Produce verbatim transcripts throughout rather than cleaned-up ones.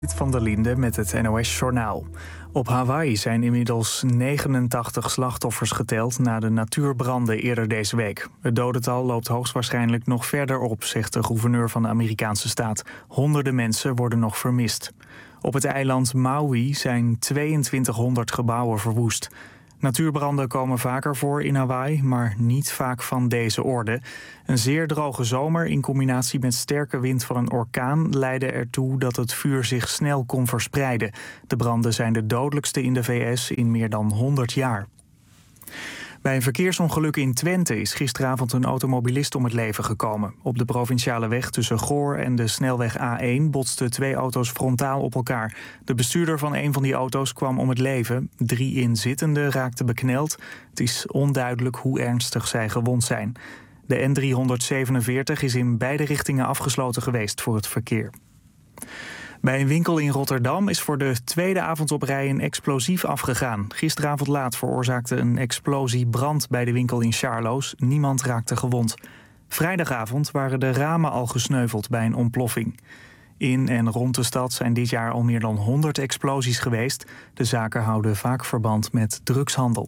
Van der Linde met het N O S-journaal. Op Hawaii zijn inmiddels negenentachtig slachtoffers geteld na de natuurbranden eerder deze week. Het dodental loopt hoogstwaarschijnlijk nog verder op, zegt de gouverneur van de Amerikaanse staat. Honderden mensen worden nog vermist. Op het eiland Maui zijn tweeëntwintighonderd gebouwen verwoest. Natuurbranden komen vaker voor in Hawaii, maar niet vaak van deze orde. Een zeer droge zomer in combinatie met sterke wind van een orkaan leidde ertoe dat het vuur zich snel kon verspreiden. De branden zijn de dodelijkste in de V S in meer dan honderd jaar. Bij een verkeersongeluk in Twente is gisteravond een automobilist om het leven gekomen. Op de provinciale weg tussen Goor en de snelweg A één botsten twee auto's frontaal op elkaar. De bestuurder van een van die auto's kwam om het leven. Drie inzittenden raakten bekneld. Het is onduidelijk hoe ernstig zij gewond zijn. De N driehonderdzevenenveertig is in beide richtingen afgesloten geweest voor het verkeer. Bij een winkel in Rotterdam is voor de tweede avond op rij een explosief afgegaan. Gisteravond laat veroorzaakte een explosie brand bij de winkel in Charloes. Niemand raakte gewond. Vrijdagavond waren de ramen al gesneuveld bij een ontploffing. In en rond de stad zijn dit jaar al meer dan honderd explosies geweest. De zaken houden vaak verband met drugshandel.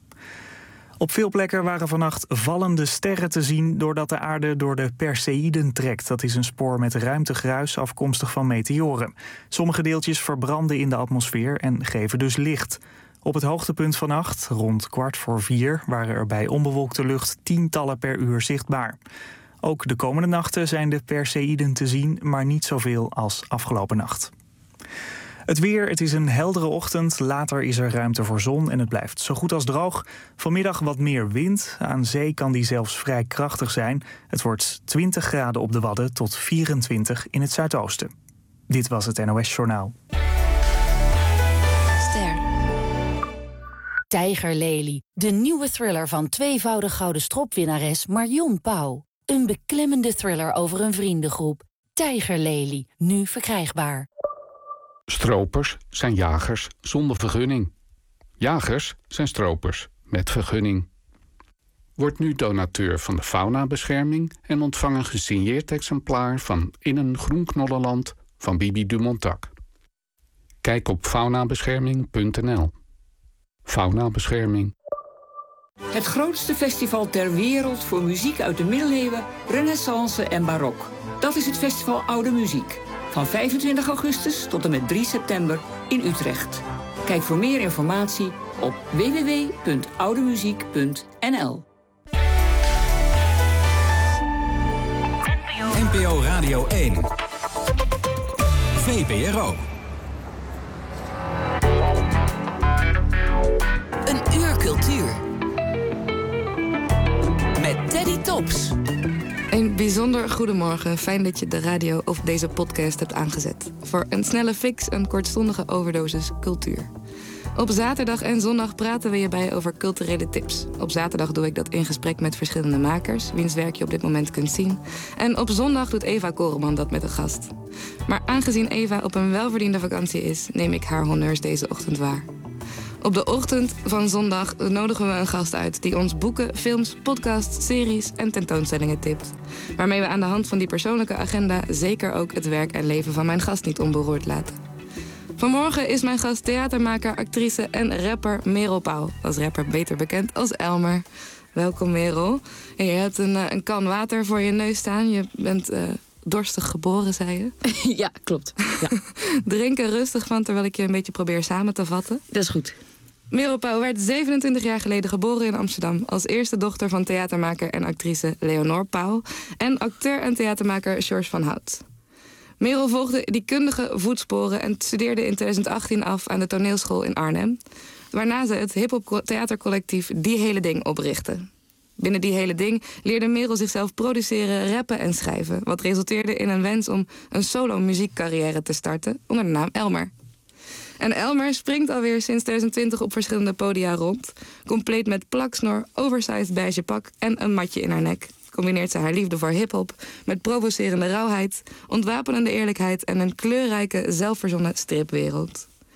Op veel plekken waren vannacht vallende sterren te zien doordat de aarde door de Perseïden trekt. Dat is een spoor met ruimtegruis afkomstig van meteoren. Sommige deeltjes verbranden in de atmosfeer en geven dus licht. Op het hoogtepunt vannacht, rond kwart voor vier, waren er bij onbewolkte lucht tientallen per uur zichtbaar. Ook de komende nachten zijn de Perseïden te zien, maar niet zoveel als afgelopen nacht. Het weer, het is een heldere ochtend. Later is er ruimte voor zon en het blijft zo goed als droog. Vanmiddag wat meer wind. Aan zee kan die zelfs vrij krachtig zijn. Het wordt twintig graden op de Wadden tot vierentwintig in het zuidoosten. Dit was het N O S-journaal. Ster. Tijgerlelie, de nieuwe thriller van tweevoudig gouden stropwinnares Marion Pauw. Een beklemmende thriller over een vriendengroep. Tijgerlelie, nu verkrijgbaar. Stropers zijn jagers zonder vergunning. Jagers zijn stropers met vergunning. Word nu donateur van de faunabescherming en ontvang een gesigneerd exemplaar van In een groen knollenland van Bibi Dumontac. Kijk op faunabescherming punt n l. Faunabescherming. Het grootste festival ter wereld voor muziek uit de middeleeuwen, renaissance en barok. Dat is het festival Oude Muziek. Van vijfentwintig augustus tot en met drie september in Utrecht. Kijk voor meer informatie op w w w punt oudemuziek punt n l. N P O Radio één. V P R O. Een uur cultuur. Met Teddy Tops. Een bijzonder goedemorgen. Fijn dat je de radio of deze podcast hebt aangezet. Voor een snelle fix, een kortstondige overdosis cultuur. Op zaterdag en zondag praten we je bij over culturele tips. Op zaterdag doe ik dat in gesprek met verschillende makers, wiens werk je op dit moment kunt zien. En op zondag doet Eva Koreman dat met een gast. Maar aangezien Eva op een welverdiende vakantie is, neem ik haar honneurs deze ochtend waar. Op de ochtend van zondag nodigen we een gast uit die ons boeken, films, podcasts, series en tentoonstellingen tipt. Waarmee we aan de hand van die persoonlijke agenda zeker ook het werk en leven van mijn gast niet onberoerd laten. Vanmorgen is mijn gast theatermaker, actrice en rapper Merel Pauw. Als rapper beter bekend als Elmer. Welkom Merel. En je hebt een, een kan water voor je neus staan. Je bent uh, dorstig geboren, zei je. Ja, klopt. Ja. Drink er rustig van terwijl ik je een beetje probeer samen te vatten. Dat is goed. Merel Pauw werd zevenentwintig jaar geleden geboren in Amsterdam als eerste dochter van theatermaker en actrice Leonor Pauw en acteur en theatermaker George van Hout. Merel volgde die kundige voetsporen en studeerde in twintig achttien af aan de toneelschool in Arnhem, waarna ze het hip-hop theatercollectief Die Hele Ding oprichtte. Binnen Die Hele Ding leerde Merel zichzelf produceren, rappen en schrijven, wat resulteerde in een wens om een solo-muziekcarrière te starten onder de naam Elmer. En Elmer springt alweer sinds twintig twintig op verschillende podia rond. Compleet met plaksnor, oversized beige pak en een matje in haar nek. Combineert ze haar liefde voor hiphop met provocerende rauwheid, ontwapenende eerlijkheid en een kleurrijke, zelfverzonnen stripwereld.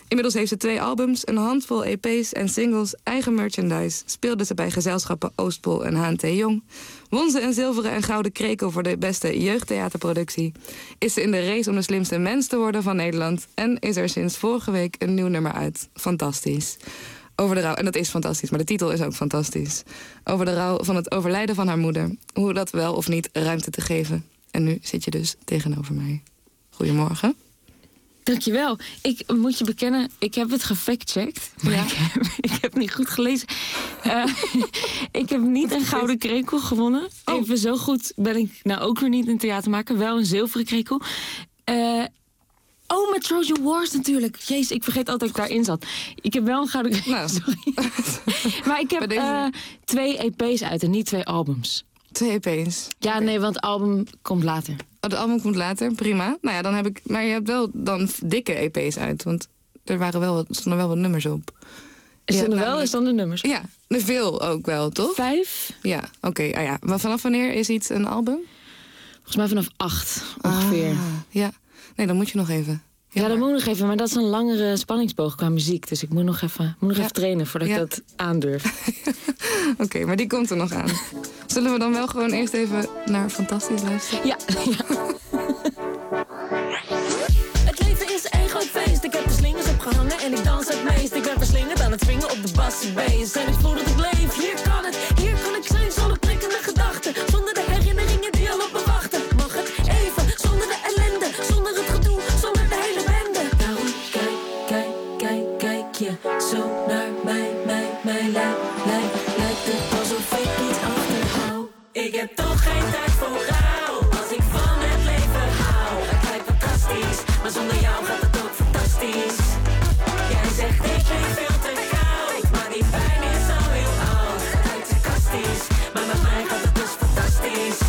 Inmiddels heeft ze twee albums, een handvol E P's en singles, eigen merchandise. Speelde ze bij gezelschappen Oostpol en H en T Jong. Won ze een zilveren en gouden krekel voor de beste jeugdtheaterproductie. Is ze in de race om de slimste mens te worden van Nederland. En is er sinds vorige week een nieuw nummer uit. Fantastisch. Over de rouw, en dat is fantastisch, maar de titel is ook fantastisch. Over de rouw van het overlijden van haar moeder. Hoe dat wel of niet ruimte te geven. En nu zit je dus tegenover mij. Goedemorgen. Dankjewel. Ik moet je bekennen, ik heb het gefactcheckt. Maar Ja. ik, heb, ik heb niet goed gelezen. Uh, ik heb niet een gouden krekel gewonnen. Oh. Even zo goed ben ik nou ook weer niet in theater maken. Wel een zilveren krekel. Uh, oh, met Trojan Wars natuurlijk. Jezus, ik vergeet altijd dat ik daarin zat. Ik heb wel een gouden krekel. Nou. Sorry. Maar ik heb Bij deze- uh, twee E P's uit en niet twee albums. Twee E P's. Ja, nee, want het album komt later. Oh, de album komt later, prima. Nou ja, dan heb ik. Maar je hebt wel dan dikke E P's uit, want er waren wel wat, stonden wel wat nummers op. Is Ja, er nog wel namelijk- eens dan de nummers? Ja, veel ook wel, toch? Vijf? Ja, oké. ah ja. Maar vanaf wanneer is iets een album? Volgens mij vanaf acht ongeveer. Ah, ja. Nee, dan moet je nog even. Ja, dat moet ik nog even, maar dat is een langere spanningsboog qua muziek. Dus ik moet nog even, moet nog Ja. even trainen voordat Ja. ik dat aandurf. Oké, maar die komt er nog aan. Zullen we dan wel gewoon eerst even naar Fantastisch luisteren? Ja, ja. Het leven is één groot feest. Ik heb de slingers opgehangen en ik dans het meest. Ik werd verslingerd aan het swingen op de bassenbeest. En ik voel dat ik leef. Hier kan het, hier kan ik zijn zonder prikkende gedachten. Zonder de herinneringen die al op me wachten. Mag het even, zonder de ellende. Zonder het gedoe, zonder de hele bende. Daarom kijk, kijk, kijk, kijk je zo naar mij, mij, mij, lijkt, lijkt, lijkt het alsof ik iets achterhoud. Ik heb toch geen tijd voor rouw. Als ik van het leven hou. Het lijkt fantastisch, maar zonder jou gaat het ook fantastisch. Jij zegt ik ben veel te koud, maar die pijn is al heel oud. Het lijkt sarcastisch, maar met mij gaat het dus fantastisch.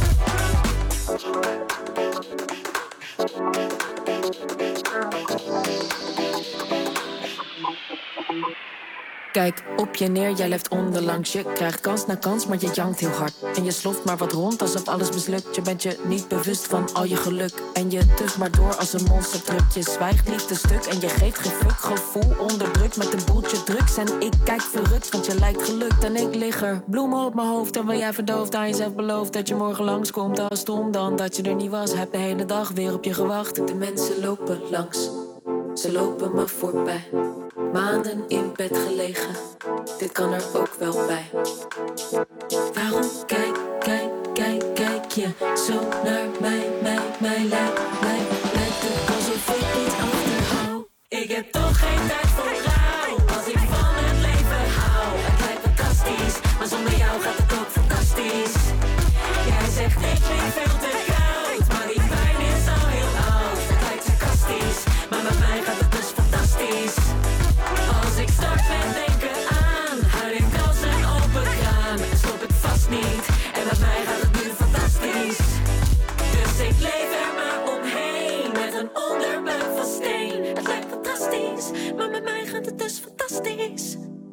Kijk op je neer, jij left onderlangs. Je krijgt kans na kans, maar je jankt heel hard. En je sloft maar wat rond, alsof alles mislukt. Je bent je niet bewust van al je geluk. En je tuft maar door als een monstertruc. Je zwijgt liefdestuk en je geeft geen fuck. Gevoel onderdrukt met een boeltje drugs. En ik kijk verrukt, want je lijkt gelukt. En ik lig er, bloemen op mijn hoofd. Terwijl jij verdoofd aan jezelf belooft dat je morgen langskomt. Als stom dan dat je er niet was. Heb de hele dag weer op je gewacht. De mensen lopen langs, ze lopen me voorbij. Maanden in bed gelegen, dit kan er ook wel bij. Waarom kijk, kijk, kijk, kijk je zo naar mij, mij, mij, lijkt, lijkt, lijkt het alsof ik iets achterhoud. Ik heb toch geen tijd voor rouw, als ik van het leven hou. Het lijkt fantastisch, maar zonder jou gaat het ook fantastisch. Jij zegt ik ben veel te koud, maar die pijn is al heel oud. Het lijkt sarcastisch, maar met mij gaat het dus fantastisch. Als ik start met denken aan, huil ik als een open kraan. En stop ik vast niet, en met mij gaat het nu fantastisch. Dus ik leef er maar omheen, met een onderbuik van steen. Het lijkt fantastisch, maar met mij gaat het dus fantastisch.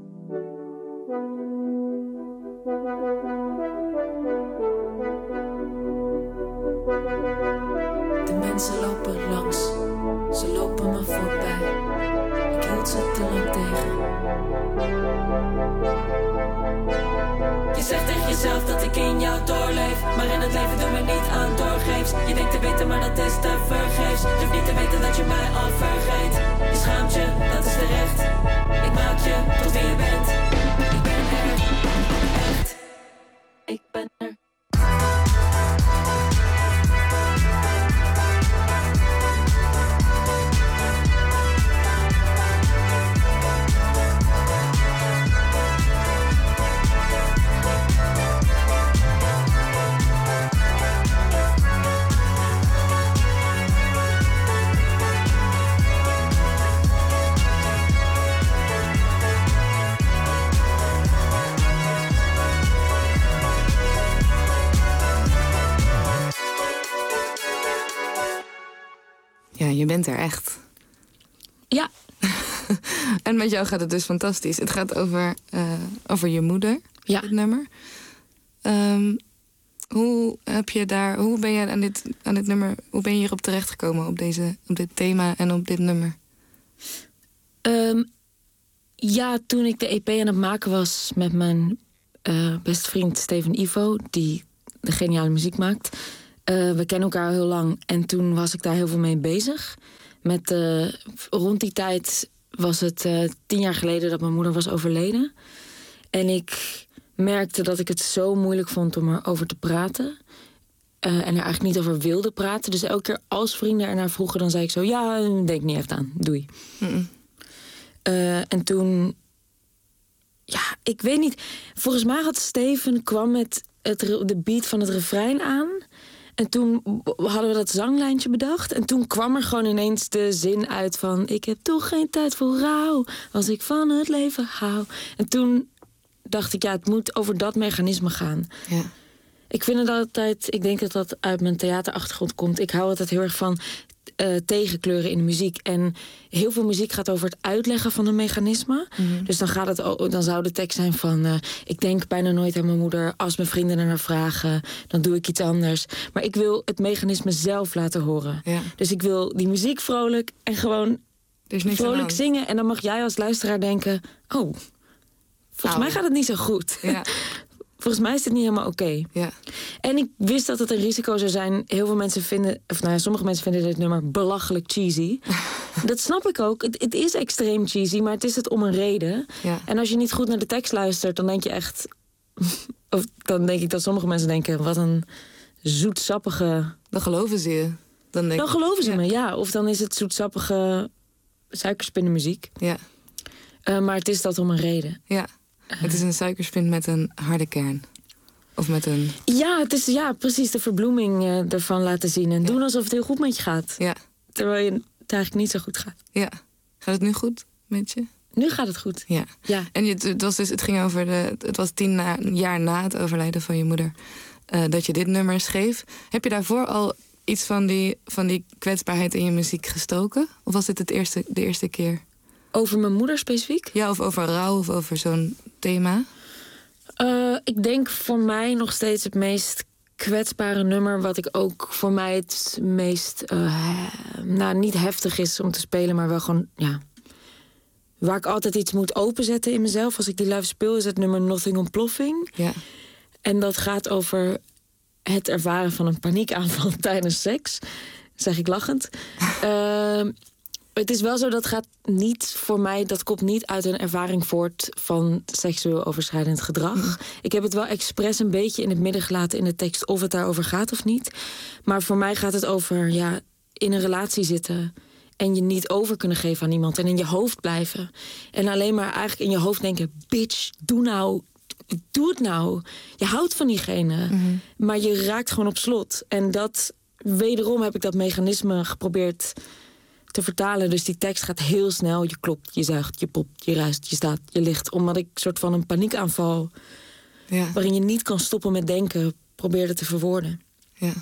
De mensen lopen langs, ze lopen me voorbij. Ik hield ze te lang tegen. Je zegt tegen jezelf dat ik in jou doorleef, maar in het leven doe me niet aan doorgeefs. Je denkt te weten, maar dat is te vergeefs. Je hoeft niet te weten dat je mij al vergeet. Je schaamt je, dat is terecht. Ik maak je tot wie je bent. Ik ben er, echt. Ik ben er. Ja, je bent er echt. Ja, En met jou gaat het dus fantastisch. Het gaat over, uh, over je moeder, Ja. dit nummer. Um, hoe heb je daar, hoe ben je aan dit, aan dit nummer, hoe ben je hierop terechtgekomen op deze, op dit thema en op dit nummer? Um, ja, toen ik de E P aan het maken was met mijn uh, beste vriend Steven Ivo, die de geniale muziek maakt. Uh, we kennen elkaar heel lang en toen was ik daar heel veel mee bezig. Met, uh, rond die tijd was het uh, tien jaar geleden dat mijn moeder was overleden. En ik merkte dat ik het zo moeilijk vond om erover te praten. Uh, en er eigenlijk niet over wilde praten. Dus elke keer als vrienden ernaar vroegen, dan zei ik zo... ja, denk niet echt aan, doei. Mm-mm. Uh, en toen... Ja, ik weet niet. Volgens mij had Steven kwam met het, de beat van het refrein aan. En toen hadden we dat zanglijntje bedacht. En toen kwam er gewoon ineens de zin uit van... ik heb toch geen tijd voor rouw, als ik van het leven hou. En toen dacht ik, ja, het moet over dat mechanisme gaan. Ja. Ik vind het altijd... Ik denk dat dat uit mijn theaterachtergrond komt. Ik hou altijd heel erg van uh, tegenkleuren in de muziek. En heel veel muziek gaat over het uitleggen van een mechanisme. Mm-hmm. Dus dan, gaat het, dan zou de tekst zijn van... Uh, ik denk bijna nooit aan mijn moeder. Als mijn vrienden er naar vragen, dan doe ik iets anders. Maar ik wil het mechanisme zelf laten horen. Ja. Dus ik wil die muziek vrolijk en gewoon vrolijk zingen. En dan mag jij als luisteraar denken... oh, volgens Au. mij gaat het niet zo goed. Ja. Volgens mij is het niet helemaal oké. Okay. Ja. En ik wist dat het een risico zou zijn. Heel veel mensen vinden... of nou ja, sommige mensen vinden dit nummer belachelijk cheesy. Dat snap ik ook. Het, het is extreem cheesy, maar het is het om een reden. Ja. En als je niet goed naar de tekst luistert, dan denk je echt... of dan denk ik dat sommige mensen denken... wat een zoetsappige... Dan geloven ze je. Dan, denk dan geloven ze ja. me, ja. Of dan is het zoetsappige suikerspinnenmuziek. Ja. Uh, maar het is dat om een reden. Ja. Het is een suikerspin met een harde kern. Of met een... Ja, het is ja, precies de verbloeming uh, ervan laten zien. En ja. doen alsof het heel goed met je gaat. Ja. Terwijl je, het eigenlijk niet zo goed gaat. Ja. Gaat het nu goed met je? Nu gaat het goed. Ja. ja. En je, het, was dus, het ging over de... Het was tien na, jaar na het overlijden van je moeder... Uh, dat je dit nummer schreef. Heb je daarvoor al iets van die, van die kwetsbaarheid in je muziek gestoken? Of was dit het eerste, de eerste keer? Over mijn moeder specifiek? Ja, of over rouw of over zo'n thema? Uh, ik denk voor mij nog steeds het meest kwetsbare nummer... wat ik ook voor mij het meest... Uh, nou, niet heftig is om te spelen, maar wel gewoon... ja, waar ik altijd iets moet openzetten in mezelf als ik die live speel... is het nummer Nothing Ontploffing. Ja. En dat gaat over het ervaren van een paniekaanval tijdens seks. Zeg ik lachend. uh, Het is wel zo, dat gaat niet voor mij... dat komt niet uit een ervaring voort van seksueel overschrijdend gedrag. Mm. Ik heb het wel expres een beetje in het midden gelaten in de tekst... of het daarover gaat of niet. Maar voor mij gaat het over ja, in een relatie zitten... en je niet over kunnen geven aan iemand en in je hoofd blijven. En alleen maar eigenlijk in je hoofd denken... bitch, doe nou, doe het nou. Je houdt van diegene, mm-hmm. maar je raakt gewoon op slot. En dat, wederom heb ik dat mechanisme geprobeerd... te vertalen. Dus die tekst gaat heel snel. Je klopt, je zuigt, je popt, je ruist, je staat, je ligt. Omdat ik een soort van een paniekaanval... Ja. waarin je niet kan stoppen met denken... probeerde te verwoorden. Ja.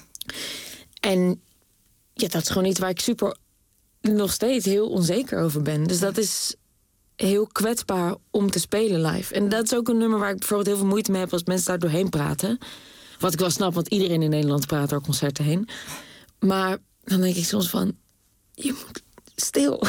En ja, dat is gewoon iets waar ik super... nog steeds heel onzeker over ben. Dus ja. dat is heel kwetsbaar om te spelen live. En dat is ook een nummer waar ik bijvoorbeeld heel veel moeite mee heb... als mensen daar doorheen praten. Wat ik wel snap, want iedereen in Nederland praat door concerten heen. Maar dan denk ik soms van... je moet stil.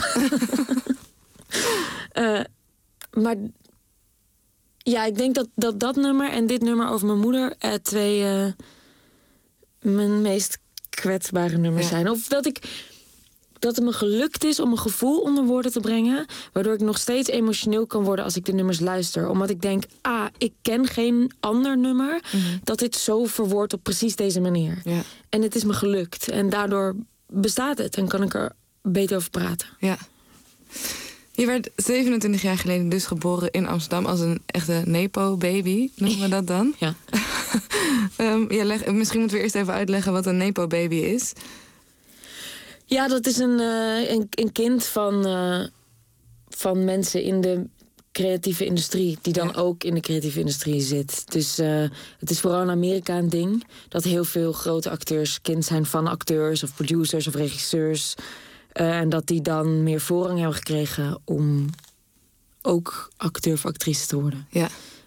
uh, maar ja, ik denk dat, dat dat nummer en dit nummer over mijn moeder... Uh, twee uh, mijn meest kwetsbare nummers ja. zijn. Of dat ik... dat het me gelukt is om een gevoel onder woorden te brengen... waardoor ik nog steeds emotioneel kan worden als ik de nummers luister. Omdat ik denk, ah, ik ken geen ander nummer... Mm-hmm. dat dit zo verwoordt op precies deze manier. Ja. En het is me gelukt. En daardoor bestaat het en kan ik er beter over praten. Ja. Je werd zevenentwintig jaar geleden dus geboren in Amsterdam... als een echte nepo-baby, noemen we dat dan? Ja. um, ja leg, misschien moeten we eerst even uitleggen wat een nepo-baby is... Ja, dat is een, uh, een, een kind van, uh, van mensen in de creatieve industrie... die dan ja. ook in de creatieve industrie zit. Dus uh, het is vooral in Amerika een ding... dat heel veel grote acteurs kind zijn van acteurs... of producers of regisseurs... Uh, en dat die dan meer voorrang hebben gekregen... om ook acteur of actrice te worden. Ja.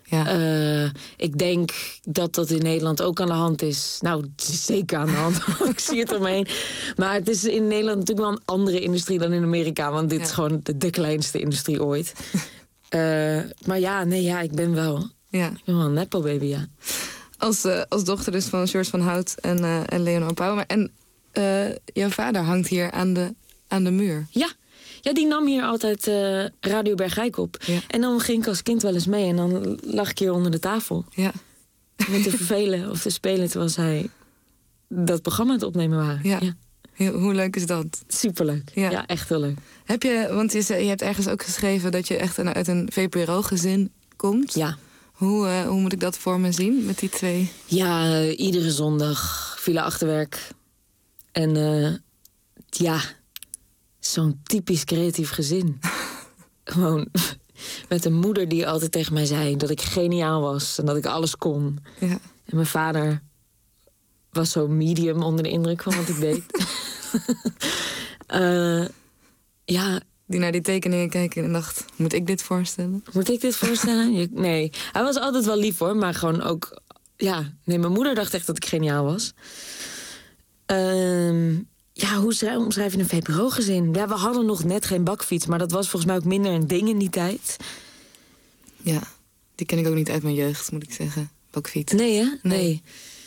Ja. Uh, ik denk dat dat in Nederland ook aan de hand is. Nou, het is zeker aan de hand. Ik zie het omheen. Maar het is in Nederland natuurlijk wel een andere industrie dan in Amerika. Want dit ja. is gewoon de, de kleinste industrie ooit. uh, maar ja, nee, ja, ik ben wel... Ja. Ik ben wel een nepo baby, ja. Als, uh, als dochter dus van George van Hout en, uh, en Leonor Pauw. En uh, jouw vader hangt hier aan de, aan de muur. Ja. Ja, die nam hier altijd uh, Radio Bergijk op. Ja. En dan ging ik als kind wel eens mee. En dan lag ik hier onder de tafel. Ja. Met te vervelen of te spelen terwijl zij dat programma aan het opnemen waren. Ja. Ja. Heel, hoe leuk is dat? Superleuk. Ja. Ja, echt heel leuk. Heb je, want je, je hebt ergens ook geschreven dat je echt uit een V P R O-gezin komt. Ja. Hoe, uh, hoe moet ik dat voor me zien met die twee? Ja, uh, iedere zondag Villa Achterwerk. En uh, ja... Zo'n typisch creatief gezin. Gewoon met een moeder die altijd tegen mij zei dat ik geniaal was en dat ik alles kon. Ja. En mijn vader was zo medium onder de indruk van wat ik deed. uh, ja. Die naar die tekeningen kijken en dacht, moet ik dit voorstellen? Moet ik dit voorstellen? Nee, hij was altijd wel lief hoor, maar gewoon ook... Ja, nee, mijn moeder dacht echt dat ik geniaal was. Ehm... Uh, Ja, hoe omschrijf je een V P R O-gezin? Ja, we hadden nog net geen bakfiets, maar dat was volgens mij ook minder een ding in die tijd. Ja, die ken ik ook niet uit mijn jeugd, moet ik zeggen. Bakfiets. Nee, hè? Nee. nee.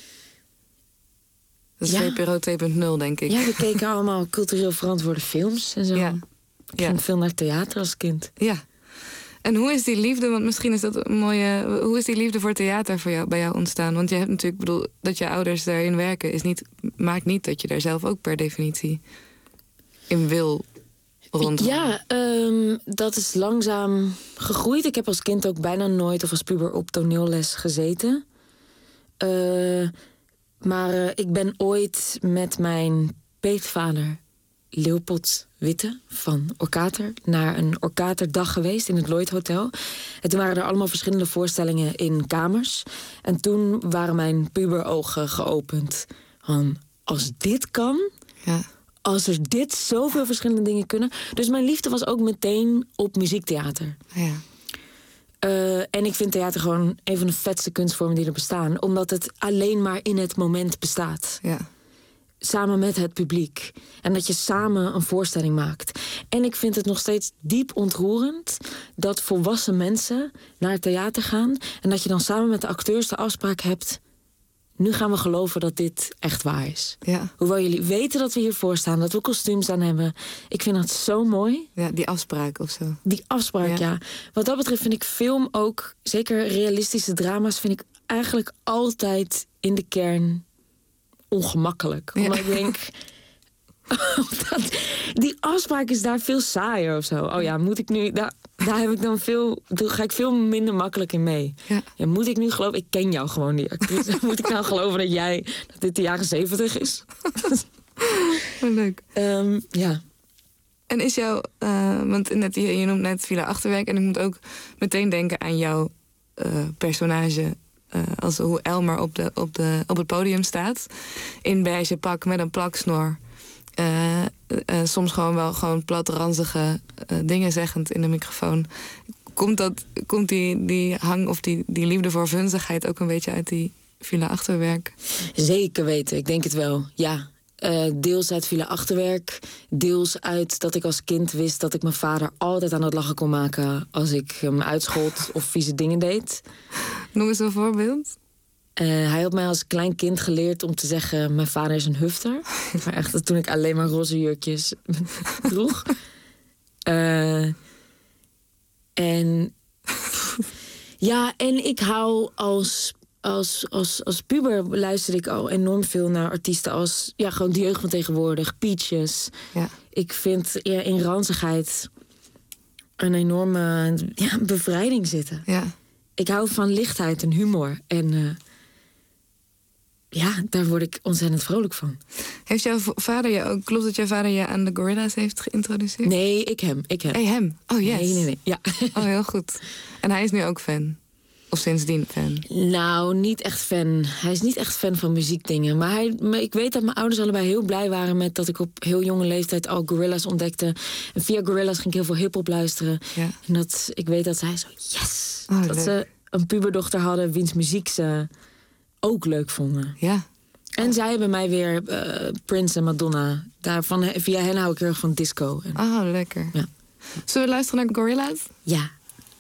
Dat is ja. V P R O twee punt nul, denk ik. Ja, we keken allemaal cultureel verantwoorde films en zo. Ja. Ik ging ja. veel naar theater als kind. Ja. En hoe is die liefde, want misschien is dat een mooie... Hoe is die liefde voor theater voor jou, bij jou ontstaan? Want je hebt natuurlijk, bedoel, dat je ouders daarin werken... Is niet, maakt niet dat je daar zelf ook per definitie in wil rondgaan. Ja, um, dat is langzaam gegroeid. Ik heb als kind ook bijna nooit of als puber op toneelles gezeten. Uh, maar uh, ik ben ooit met mijn peetvader... Leopold Witte van Orkater naar een Orkaterdag geweest in het Lloyd Hotel. En toen waren er allemaal verschillende voorstellingen in kamers. En toen waren mijn puberogen geopend. Van, als dit kan, ja. als er dit zoveel verschillende dingen kunnen. Dus mijn liefde was ook meteen op muziektheater. Ja. Uh, en ik vind theater gewoon een van de vetste kunstvormen die er bestaan. Omdat het alleen maar in het moment bestaat. Ja. Samen met het publiek. En dat je samen een voorstelling maakt. En ik vind het nog steeds diep ontroerend... dat volwassen mensen naar het theater gaan... en dat je dan samen met de acteurs de afspraak hebt... nu gaan we geloven dat dit echt waar is. Ja. Hoewel jullie weten dat we hiervoor staan... dat we kostuums aan hebben. Ik vind dat zo mooi. Ja, die afspraak of zo. Die afspraak, ja. ja. Wat dat betreft vind ik film ook... zeker realistische drama's... vind ik eigenlijk altijd in de kern... ongemakkelijk. Omdat ja. ik denk... dat, die afspraak is daar veel saaier of zo. Oh ja, moet ik nu... Daar, daar heb ik dan veel... Daar ga ik veel minder makkelijk in mee. Ja. Ja, moet ik nu geloven... Ik ken jou gewoon, die actrice. Moet ik nou geloven dat jij... dat dit de jaren zeventig is? Wat leuk. Um, ja. En is jouw... Uh, want net, je, je noemt net Villa Achterwerk... en ik moet ook meteen denken aan jouw uh, personage... Uh, als hoe Elmer op, de, op, de, op het podium staat. In beige pak met een plaksnor. Uh, uh, soms gewoon wel gewoon plat, ranzige uh, dingen zeggend in de microfoon. Komt, dat, komt die, die hang of die, die liefde voor vunzigheid ook een beetje uit die Villa Achterwerk? Zeker weten, ik denk het wel, ja. Uh, deels uit Villa Achterwerk. Deels uit dat ik als kind wist dat ik mijn vader altijd aan het lachen kon maken... als ik hem uitschold of vieze dingen deed. Noem eens een voorbeeld. Uh, hij had mij als klein kind geleerd om te zeggen... mijn vader is een hufter. Maar echt toen ik alleen maar roze jurkjes droeg. Uh, en... ja, en ik hou als... Als, als, als puber luisterde ik al enorm veel naar artiesten als... ja, gewoon de jeugd van tegenwoordig, Peaches. Ja. Ik vind ja, in ranzigheid een enorme ja, bevrijding zitten. Ja. Ik hou van lichtheid en humor. En uh, ja, daar word ik ontzettend vrolijk van. Heeft jouw vader je ook... Klopt dat jouw vader je aan de Gorillaz heeft geïntroduceerd? Nee, ik hem. Ik hem. Hey, hem? Oh, yes. Nee, nee, nee. Ja. Oh, heel goed. En hij is nu ook fan? Of sindsdien fan? Nou, niet echt fan. Hij is niet echt fan van muziekdingen. Maar, hij, maar ik weet dat mijn ouders allebei heel blij waren... met dat ik op heel jonge leeftijd al Gorillaz ontdekte. En via Gorillaz ging ik heel veel hiphop luisteren. Ja. En dat, ik weet dat zij zo... Yes! Oh, dat leuk. Ze een puberdochter hadden wiens muziek ze ook leuk vonden. Ja. En zij hebben mij weer uh, Prince en Madonna. Daarvan, via hen hou ik heel erg van disco. Oh, lekker. Ja. Zullen we luisteren naar Gorillaz? Ja.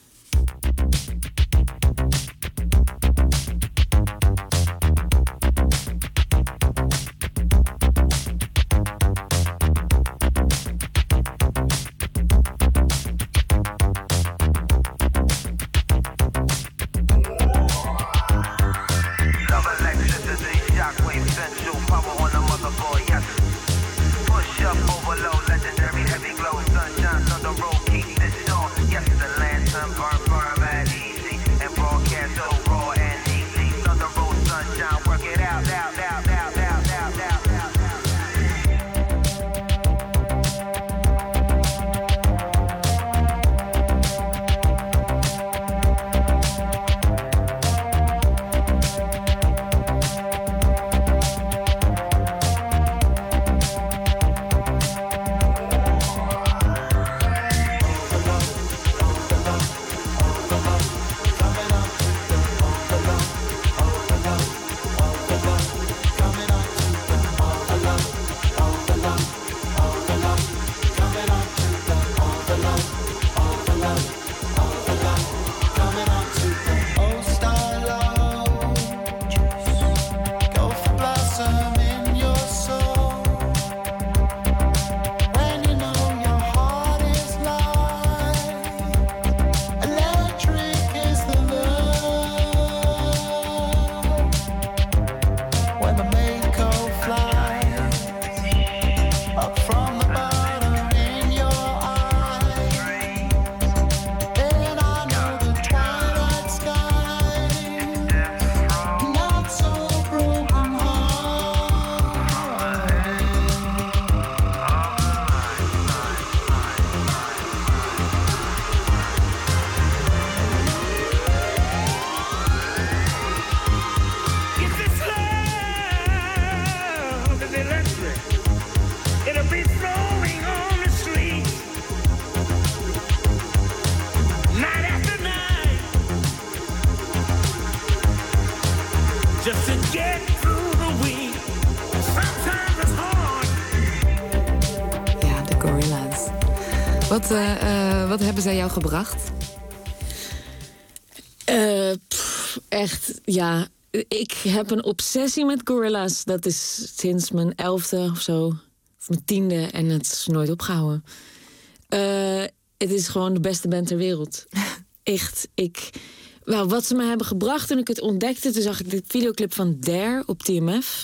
Wat, uh, uh, wat hebben zij jou gebracht? Uh, pff, echt, ja. Ik heb een obsessie met Gorillaz. Dat is sinds mijn elfde of zo. Of mijn tiende. En het is nooit opgehouden. Uh, het is gewoon de beste band ter wereld. Echt, ik... Nou, wat ze me hebben gebracht toen ik het ontdekte... toen zag ik de videoclip van Dare op T M F.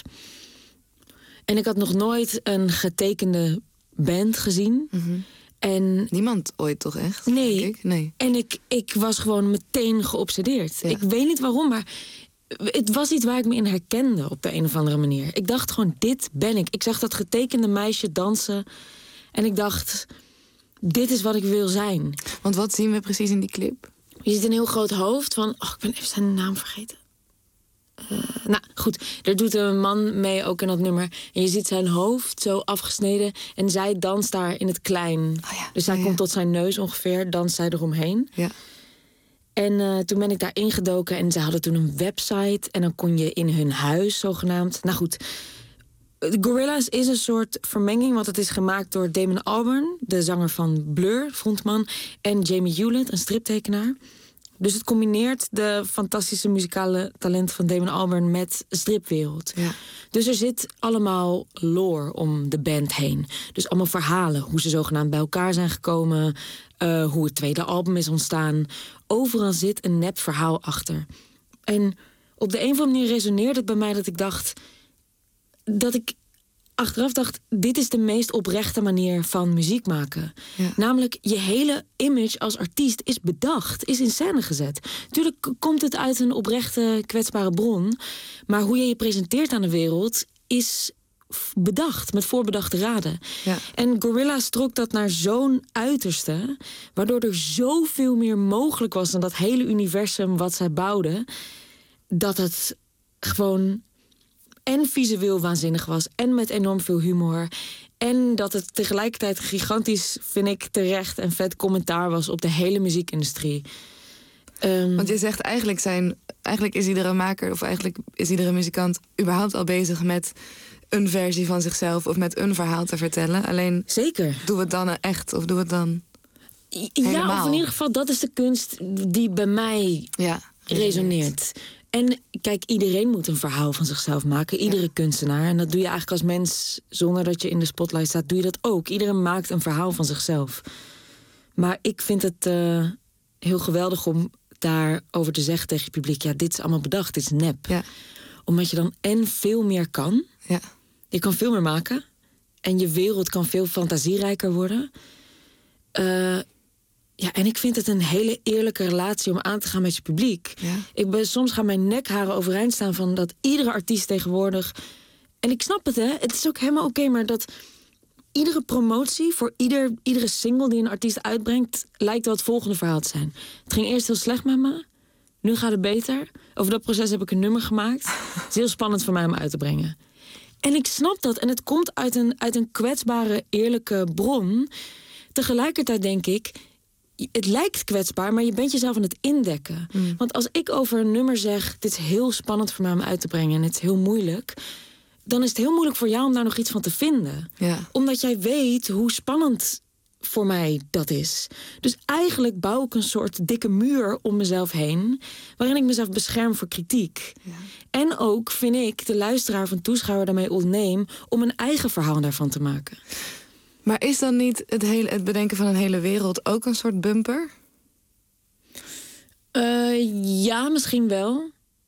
En ik had nog nooit een getekende band gezien. Mm-hmm. En niemand ooit toch echt? Nee. Ik? nee. En ik, ik was gewoon meteen geobsedeerd. Ja. Ik weet niet waarom, maar het was iets waar ik me in herkende op de een of andere manier. Ik dacht gewoon, dit ben ik. Ik zag dat getekende meisje dansen. En ik dacht, dit is wat ik wil zijn. Want wat zien we precies in die clip? Je ziet een heel groot hoofd van... Oh, ik ben even zijn naam vergeten. Uh, nou, goed. Er doet een man mee ook in dat nummer. En je ziet zijn hoofd zo afgesneden. En zij danst daar in het klein. Oh ja, dus zij oh ja. komt tot zijn neus ongeveer. Danst zij eromheen. Ja. En uh, toen ben ik daar ingedoken. En ze hadden toen een website. En dan kon je in hun huis zogenaamd... Nou goed... Gorillaz is een soort vermenging, want het is gemaakt door Damon Albarn, de zanger van Blur, frontman, en Jamie Hewlett, een striptekenaar. Dus het combineert de fantastische muzikale talent van Damon Albarn met stripwereld. Ja. Dus er zit allemaal lore om de band heen. Dus allemaal verhalen, hoe ze zogenaamd bij elkaar zijn gekomen, uh, hoe het tweede album is ontstaan. Overal zit een nep verhaal achter. En op de een of andere manier resoneerde het bij mij dat ik dacht... dat ik achteraf dacht, dit is de meest oprechte manier van muziek maken. Ja. Namelijk, je hele image als artiest is bedacht, is in scène gezet. Tuurlijk komt het uit een oprechte, kwetsbare bron, maar hoe je je presenteert aan de wereld is bedacht, met voorbedachte raden. Ja. En Gorillaz trok dat naar zo'n uiterste, waardoor er zoveel meer mogelijk was dan dat hele universum wat zij bouwden, dat het gewoon... en visueel waanzinnig was. En met enorm veel humor. En dat het tegelijkertijd gigantisch, vind ik, terecht en vet commentaar was op de hele muziekindustrie. Um, Want je zegt eigenlijk zijn, eigenlijk is iedere maker of eigenlijk is iedere muzikant überhaupt al bezig met een versie van zichzelf of met een verhaal te vertellen. Alleen zeker. Doe het dan echt of doe het dan helemaal? Ja, of in ieder geval, dat is de kunst die bij mij ja, resoneert. En kijk, iedereen moet een verhaal van zichzelf maken. Iedere ja. kunstenaar. En dat doe je eigenlijk als mens, zonder dat je in de spotlight staat, doe je dat ook. Iedereen maakt een verhaal van zichzelf. Maar ik vind het uh, heel geweldig om daarover te zeggen tegen je publiek, ja, dit is allemaal bedacht, dit is nep. Ja. Omdat je dan en veel meer kan. Ja. Je kan veel meer maken. En je wereld kan veel fantasierijker worden. Uh, ja, en ik vind het een hele eerlijke relatie om aan te gaan met je publiek. Ja. Ik ben, soms gaan mijn nekharen overeind staan van dat iedere artiest tegenwoordig... En ik snap het, hè. Het is ook helemaal oké, okay, maar dat iedere promotie voor ieder, iedere single die een artiest uitbrengt, lijkt wel het volgende verhaal te zijn. Het ging eerst heel slecht met me. Nu gaat het beter. Over dat proces heb ik een nummer gemaakt. Het is heel spannend voor mij om uit te brengen. En ik snap dat. En het komt uit een, uit een kwetsbare, eerlijke bron. Tegelijkertijd denk ik, het lijkt kwetsbaar, maar je bent jezelf aan het indekken. Mm. Want als ik over een nummer zeg, dit is heel spannend voor mij om uit te brengen en het is heel moeilijk, dan is het heel moeilijk voor jou om daar nog iets van te vinden. Ja. Omdat jij weet hoe spannend voor mij dat is. Dus eigenlijk bouw ik een soort dikke muur om mezelf heen, waarin ik mezelf bescherm voor kritiek. Ja. En ook vind ik de luisteraar van toeschouwer daarmee ontneem om een eigen verhaal daarvan te maken. Maar is dan niet het, hele, het bedenken van een hele wereld ook een soort bumper? Uh, ja, misschien wel.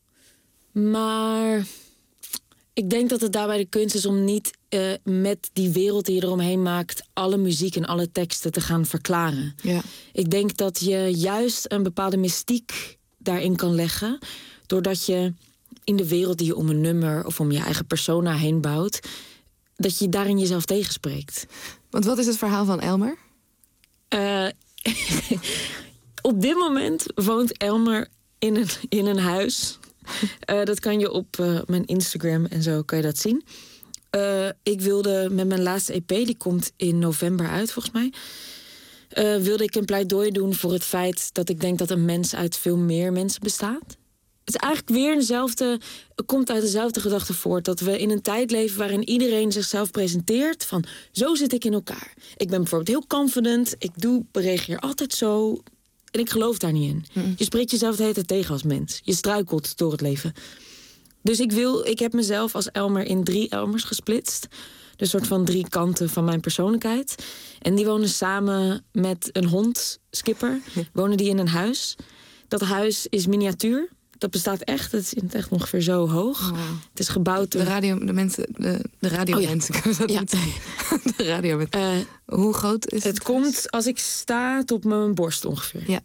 Maar ik denk dat het daarbij de kunst is om niet uh, met die wereld die je eromheen maakt alle muziek en alle teksten te gaan verklaren. Ja. Ik denk dat je juist een bepaalde mystiek daarin kan leggen, doordat je in de wereld die je om een nummer of om je eigen persona heen bouwt, dat je daarin jezelf tegenspreekt. Want wat is het verhaal van Elmer? Uh, op dit moment woont Elmer in een, in een huis. Uh, dat kan je op uh, mijn Instagram en zo kan je dat zien. Uh, ik wilde met mijn laatste E P, die komt in november uit volgens mij, Uh, wilde ik een pleidooi doen voor het feit dat ik denk dat een mens uit veel meer mensen bestaat. Het is eigenlijk weer dezelfde, komt uit dezelfde gedachte voort, dat we in een tijd leven waarin iedereen zichzelf presenteert van, zo zit ik in elkaar. Ik ben bijvoorbeeld heel confident, ik doe, reageer altijd zo, en ik geloof daar niet in. Mm. Je spreekt jezelf de hele tijd tegen als mens. Je struikelt door het leven. Dus ik wil, ik heb mezelf als Elmer in drie Elmers gesplitst. Dus soort van drie kanten van mijn persoonlijkheid. En die wonen samen met een hond, Skipper, wonen die in een huis. Dat huis is miniatuur. Dat bestaat echt. Het is echt ongeveer zo hoog. Oh, wow. Het is gebouwd door de radio, de mensen, de, de radio oh, ja. mensen kunnen dat ja. niet zeggen. De radio met. Uh, Hoe groot is het? Het komt als ik sta tot mijn borst ongeveer. Ja.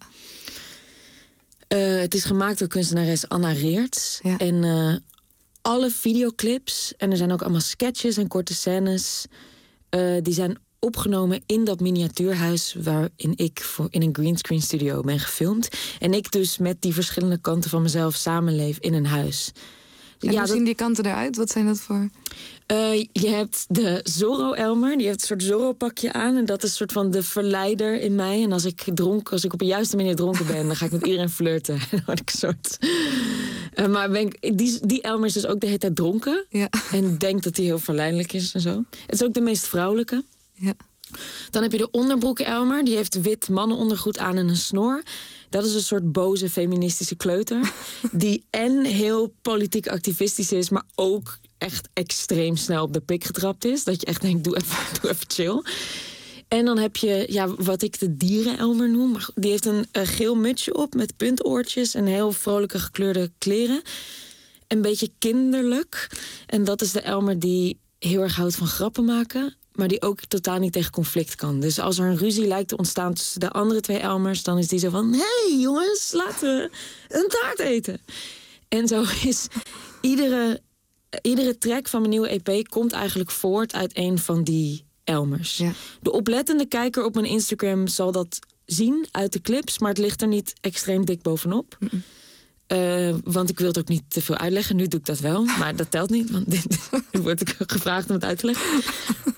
Uh, het is gemaakt door kunstenares Anna Reerts. Ja. En uh, alle videoclips, en er zijn ook allemaal sketches en korte scènes, uh, die zijn opgenomen in dat miniatuurhuis waarin ik voor in een greenscreen studio ben gefilmd. En ik dus met die verschillende kanten van mezelf samenleef in een huis. En ja, hoe zien dat, die kanten eruit? Wat zijn dat voor? Uh, je hebt de Zorro-Elmer, die heeft een soort Zorro-pakje aan. En dat is een soort van de verleider in mij. En als ik dronken, als ik op de juiste manier dronken ben, dan ga ik met iedereen flirten. Dan word ik een soort. Uh, maar ben ik, die, die Elmer is dus ook de hele tijd dronken. Ja. En denkt dat hij heel verleidelijk is en zo. Het is ook de meest vrouwelijke. Ja. Dan heb je de onderbroek-Elmer. Die heeft wit mannenondergoed aan en een snor. Dat is een soort boze feministische kleuter. Die en heel politiek activistisch is, maar ook echt extreem snel op de pik getrapt is. Dat je echt denkt, doe even, doe even chill. En dan heb je ja, wat ik de dieren-Elmer noem. Die heeft een, een geel mutsje op met puntoortjes en heel vrolijke gekleurde kleren. Een beetje kinderlijk. En dat is de Elmer die heel erg houdt van grappen maken, maar die ook totaal niet tegen conflict kan. Dus als er een ruzie lijkt te ontstaan tussen de andere twee Elmers, dan is die zo van, hé hey, jongens, laten we een taart eten. En zo is iedere, iedere track van mijn nieuwe E P komt eigenlijk voort uit een van die Elmers. Ja. De oplettende kijker op mijn Instagram zal dat zien uit de clips, maar het ligt er niet extreem dik bovenop. Mm-mm. Uh, want ik wil het ook niet te veel uitleggen. Nu doe ik dat wel, maar dat telt niet, want dit, nu word ik gevraagd om het uit te leggen.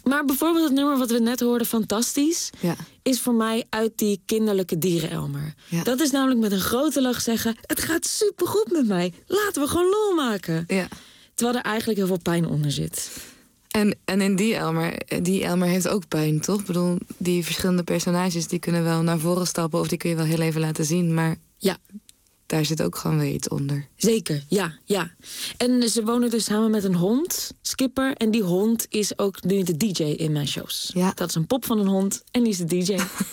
Maar bijvoorbeeld het nummer wat we net hoorden, Fantastisch... Ja. is voor mij uit die kinderlijke dierenelmer. Ja. Dat is namelijk met een grote lach zeggen... het gaat supergoed met mij, laten we gewoon lol maken. Ja. Terwijl er eigenlijk heel veel pijn onder zit. En, en in die Elmer, die Elmer heeft ook pijn, toch? Ik bedoel, die verschillende personages die kunnen wel naar voren stappen... of die kun je wel heel even laten zien, maar... Ja. Daar zit ook gewoon weer iets onder. Zeker, ja, ja. En ze wonen dus samen met een hond, Skipper. En die hond is ook nu de D J in mijn shows. Ja. Dat is een pop van een hond en die is de D J.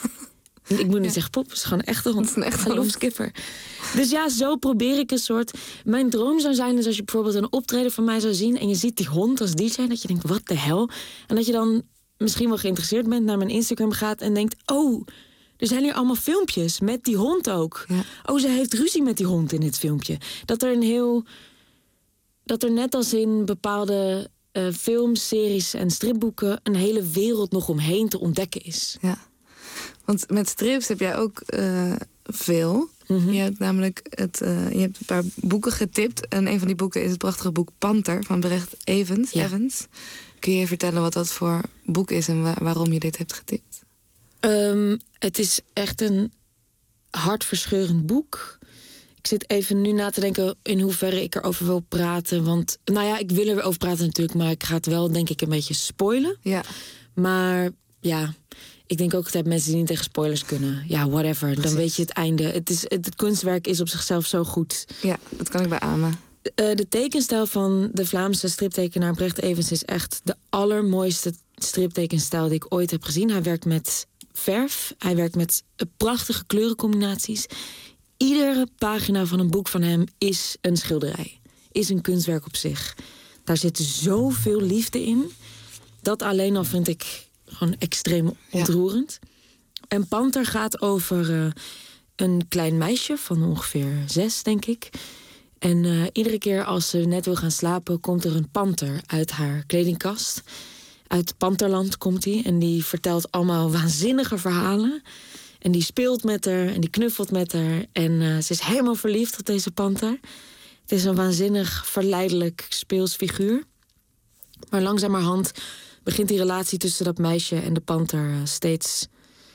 Ik moet niet Ja. zeggen pop, het is gewoon een echte hond. Het is een echte I love hond. Skipper. Dus ja, zo probeer ik een soort... Mijn droom zou zijn dus als je bijvoorbeeld een optreden van mij zou zien... en je ziet die hond als D J, dat je denkt, wat de hel? En dat je dan misschien wel geïnteresseerd bent, naar mijn Instagram gaat... en denkt, oh... Er zijn hier allemaal filmpjes met die hond ook. Ja. Oh, ze heeft ruzie met die hond in dit filmpje. Dat er een heel... Dat er net als in bepaalde uh, films, series en stripboeken... een hele wereld nog omheen te ontdekken is. Ja. Want met strips heb jij ook uh, veel. Mm-hmm. Je hebt namelijk het, uh, je hebt een paar boeken getipt. En een van die boeken is het prachtige boek Panter van Brecht Evans. Ja. Evans. Kun je vertellen wat dat voor boek is en wa- waarom je dit hebt getipt? Um, het is echt een hartverscheurend boek. Ik zit even nu na te denken in hoeverre ik erover wil praten. Want, nou ja, ik wil erover praten natuurlijk... maar ik ga het wel, denk ik, een beetje spoilen. Ja. Maar ja, ik denk ook dat mensen die niet tegen spoilers kunnen. Ja, whatever, Precies. dan weet je het einde. Het, is, het, het kunstwerk is op zichzelf zo goed. Ja, dat kan ik beamen. Uh, de tekenstijl van de Vlaamse striptekenaar Brecht Evans... is echt de allermooiste striptekenstijl die ik ooit heb gezien. Hij werkt met verf, hij werkt met prachtige kleurencombinaties. Iedere pagina van een boek van hem is een schilderij. Is een kunstwerk op zich. Daar zit zoveel liefde in. Dat alleen al vind ik gewoon extreem ontroerend. Ja. En Panter gaat over uh, een klein meisje van ongeveer zes, denk ik... En uh, iedere keer als ze net wil gaan slapen... komt er een panter uit haar kledingkast. Uit Panterland komt hij. En die vertelt allemaal waanzinnige verhalen. En die speelt met haar en die knuffelt met haar. En uh, ze is helemaal verliefd op deze panter. Het is een waanzinnig, verleidelijk speels figuur. Maar langzamerhand begint die relatie tussen dat meisje en de panter... Uh, steeds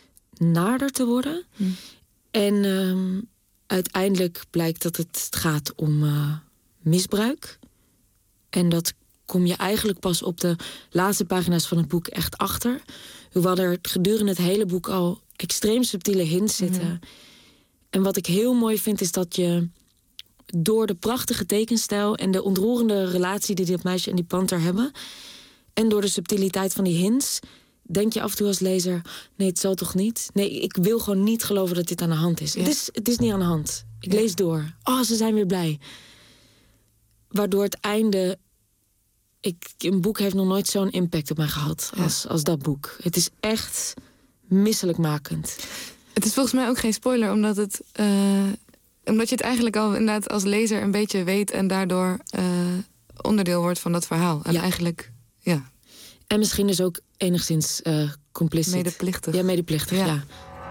naarder te worden. Hm. En... Uh, Uiteindelijk blijkt dat het gaat om uh, misbruik. En dat kom je eigenlijk pas op de laatste pagina's van het boek echt achter. Hoewel er gedurende het hele boek al extreem subtiele hints zitten. Mm. En wat ik heel mooi vind is dat je door de prachtige tekenstijl... en de ontroerende relatie die dat meisje en die panter hebben... en door de subtiliteit van die hints... denk je af en toe als lezer, nee, het zal toch niet? Nee, ik wil gewoon niet geloven dat dit aan de hand is. Ja. Het is, het is niet aan de hand. Ik ja. lees door. Oh, ze zijn weer blij. Waardoor het einde... Ik, een boek heeft nog nooit zo'n impact op mij gehad ja. als, als dat boek. Het is echt misselijkmakend. Het is volgens mij ook geen spoiler, omdat het... Uh, omdat je het eigenlijk al inderdaad als lezer een beetje weet... en daardoor uh, onderdeel wordt van dat verhaal. En ja. eigenlijk, ja... En misschien dus ook enigszins uh, complicit. Medeplichtig. Ja, medeplichtig, ja. ja.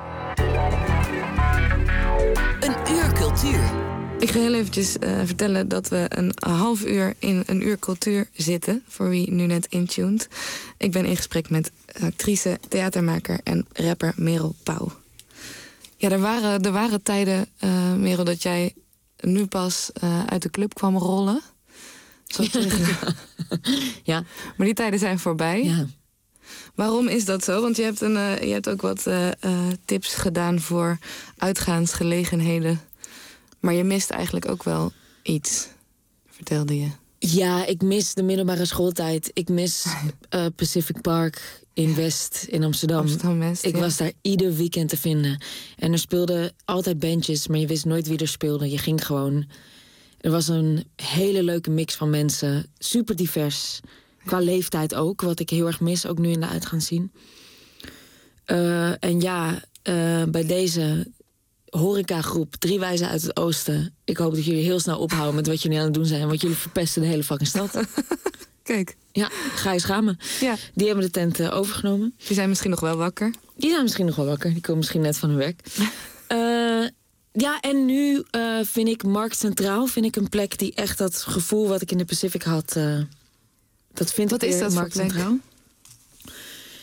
Een uur cultuur. Ik ga heel eventjes uh, vertellen dat we een half uur in een uur cultuur zitten. Voor wie nu net intuned. Ik ben in gesprek met actrice, theatermaker en rapper Merel Pauw. Ja, er waren, er waren tijden, uh, Merel, dat jij nu pas uh, uit de club kwam rollen. Zo terug. Ja. Maar die tijden zijn voorbij. Ja. Waarom is dat zo? Want je hebt, een, uh, je hebt ook wat uh, uh, tips gedaan voor uitgaansgelegenheden. Maar je mist eigenlijk ook wel iets, vertelde je. Ja, ik mis de middelbare schooltijd. Ik mis uh, Pacific Park in West, in Amsterdam. Amsterdam West, ik ja. was daar ieder weekend te vinden. En er speelden altijd bandjes, maar je wist nooit wie er speelde. Je ging gewoon... Er was een hele leuke mix van mensen. Super divers. Qua leeftijd ook, wat ik heel erg mis. Ook nu in de uitgaan zien. Uh, en ja, uh, bij deze horecagroep Drie Wijzen uit het Oosten... ik hoop dat jullie heel snel ophouden met wat jullie aan het doen zijn... want jullie verpesten de hele fucking stad. Kijk. Ja, ga je schamen. Ja. Die hebben de tent uh, overgenomen. Die zijn misschien nog wel wakker. Die zijn misschien nog wel wakker. Die komen misschien net van hun werk. uh, Ja, en nu uh, vind ik Markt Centraal vind ik een plek die echt dat gevoel wat ik in de Pacific had. Uh, dat vind wat ik is dat Markt voor plek? Centraal.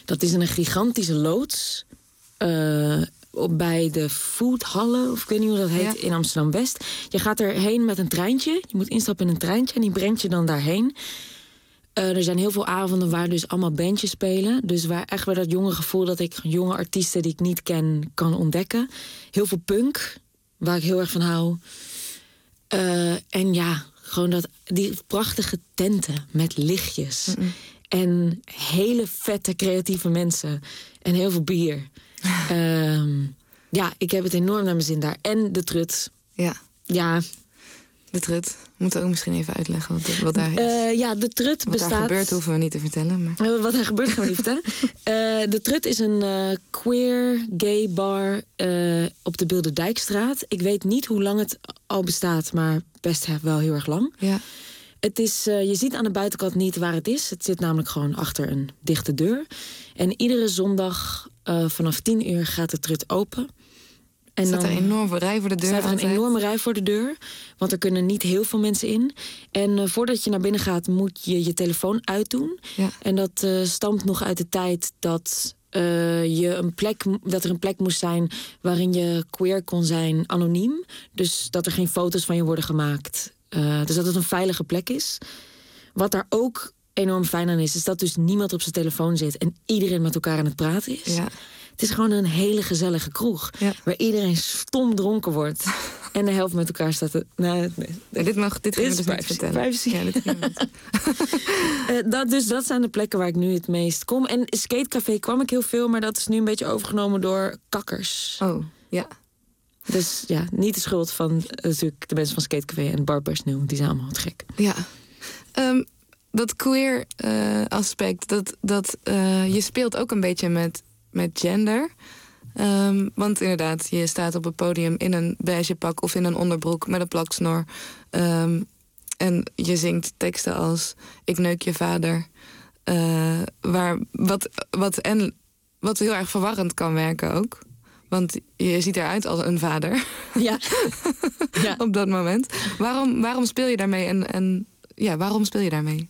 Dat is in een gigantische loods. Uh, op bij de foodhallen, of ik weet niet hoe dat heet, ja. in Amsterdam-West. Je gaat erheen met een treintje. Je moet instappen in een treintje en die brengt je dan daarheen. Uh, er zijn heel veel avonden waar dus allemaal bandjes spelen. Dus waar echt weer dat jonge gevoel dat ik jonge artiesten die ik niet ken kan ontdekken. Heel veel punk, waar ik heel erg van hou. Uh, en ja, gewoon dat, die prachtige tenten met lichtjes. Mm-mm. En hele vette creatieve mensen. En heel veel bier. um, ja, ik heb het enorm naar mijn zin daar. En de trut. Ja. Ja. De trut. We moeten ook misschien even uitleggen wat, wat daar is. Uh, ja, de trut wat bestaat... Wat er gebeurt hoeven we niet te vertellen. Maar... Uh, wat er gebeurt gaan we niet vertellen. Uh, de trut is een uh, queer gay bar uh, op de Bilderdijkstraat. Ik weet niet hoe lang het al bestaat, maar best wel heel erg lang. Ja. Het is, uh, je ziet aan de buitenkant niet waar het is. Het zit namelijk gewoon achter een dichte deur. En iedere zondag uh, vanaf tien uur gaat de trut open. En staat dan er een enorme rij voor de deur? staat er een enorme rij voor de deur. Want er kunnen niet heel veel mensen in. En uh, voordat je naar binnen gaat, moet je je telefoon uitdoen. Ja. En dat uh, stamt nog uit de tijd dat, uh, je een plek, dat er een plek moest zijn waarin je queer kon zijn anoniem. Dus dat er geen foto's van je worden gemaakt. Uh, dus dat het een veilige plek is. Wat daar ook enorm fijn aan is, is dat dus niemand op zijn telefoon zit en iedereen met elkaar aan het praten is. Ja. Het is gewoon een hele gezellige kroeg. Ja. Waar iedereen stom dronken wordt. En de helft met elkaar staat te... Nou, nee. Nee, dit mag dit, dit is dus niet vertellen. Privacy. Ja, dit uh, dat, dus dat zijn de plekken waar ik nu het meest kom. En skatecafé kwam ik heel veel, maar dat is nu een beetje overgenomen door kakkers. Oh, ja. Dus ja, niet de schuld van uh, natuurlijk de mensen van Skatecafé en barpersoneel. Die zijn allemaal wat gek. Ja. Um, dat queer uh, aspect, dat, dat uh, je speelt ook een beetje met... met gender. Um, want inderdaad, je staat op het podium in een beige pak of in een onderbroek met een plaksnor. Um, en je zingt teksten als ik neuk je vader. Uh, waar, wat, wat, en, wat heel erg verwarrend kan werken ook. Want je ziet eruit als een vader. Ja. Ja. Op dat moment. Waarom, waarom speel je daarmee? En, en ja, waarom speel je daarmee?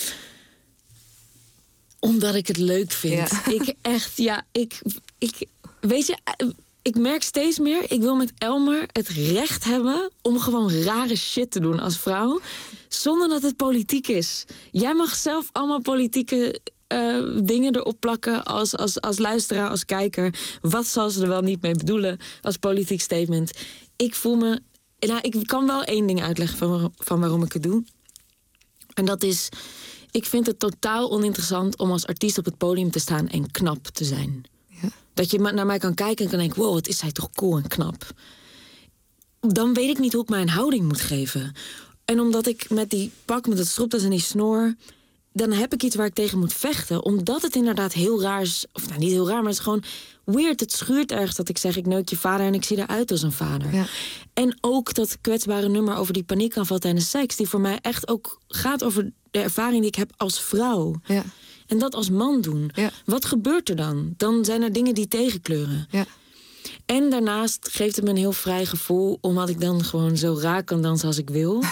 Omdat ik het leuk vind. Ja. Ik echt, ja, ik, ik... Weet je, ik merk steeds meer... Ik wil met Elmer het recht hebben om gewoon rare shit te doen als vrouw. Zonder dat het politiek is. Jij mag zelf allemaal politieke uh, dingen erop plakken als, als, als luisteraar, als kijker. Wat zal ze er wel niet mee bedoelen als politiek statement? Ik voel me... Nou, ik kan wel één ding uitleggen van, waarom, van waarom ik het doe. En dat is... Ik vind het totaal oninteressant om als artiest op het podium te staan en knap te zijn. Ja. Dat je naar mij kan kijken en kan denken, wow, wat is hij toch cool en knap. Dan weet ik niet hoe ik mij een houding moet geven. En omdat ik met die pak, met het stropdas en die snor... dan heb ik iets waar ik tegen moet vechten. Omdat het inderdaad heel raar is. Of nou, niet heel raar, maar het is gewoon weird. Het schuurt ergens dat ik zeg, ik neuk je vader en ik zie eruit als een vader. Ja. En ook dat kwetsbare nummer over die paniekaanval tijdens seks... die voor mij echt ook gaat over de ervaring die ik heb als vrouw. Ja. En dat als man doen. Ja. Wat gebeurt er dan? Dan zijn er dingen die tegenkleuren. Ja. En daarnaast geeft het me een heel vrij gevoel... omdat ik dan gewoon zo raak kan dansen als ik wil...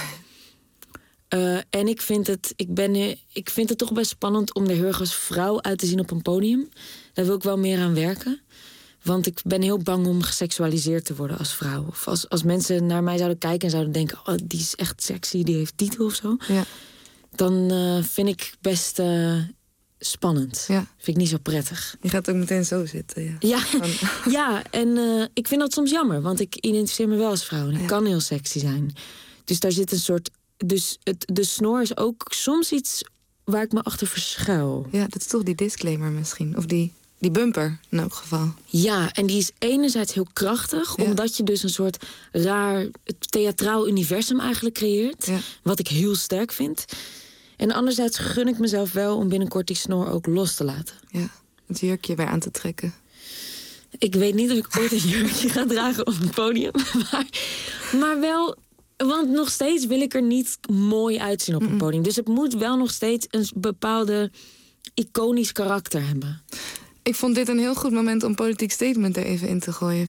Uh, en ik vind, het, ik, ben, ik vind het toch best spannend om er heel erg als vrouw uit te zien op een podium. Daar wil ik wel meer aan werken. Want ik ben heel bang om geseksualiseerd te worden als vrouw. Of als, als mensen naar mij zouden kijken en zouden denken... oh, die is echt sexy, die heeft titel of zo. Ja. Dan uh, vind ik best uh, spannend. Ja. Vind ik niet zo prettig. Je gaat ook meteen zo zitten. Ja, ja, ja en uh, ik vind dat soms jammer. Want ik identificeer me wel als vrouw. En ik ja. kan heel sexy zijn. Dus daar zit een soort... Dus het, de snor is ook soms iets waar ik me achter verschuil. Ja, dat is toch die disclaimer misschien. Of die, die bumper in elk geval. Ja, en die is enerzijds heel krachtig. Ja. Omdat je dus een soort raar theatraal universum eigenlijk creëert. Ja. Wat ik heel sterk vind. En anderzijds gun ik mezelf wel om binnenkort die snor ook los te laten. Ja, het jurkje weer aan te trekken. Ik weet niet of ik ooit een jurkje ga dragen op het podium. Maar, maar wel... Want nog steeds wil ik er niet mooi uitzien op een podium. Dus het moet wel nog steeds een bepaalde iconisch karakter hebben. Ik vond dit een heel goed moment om politiek statement er even in te gooien.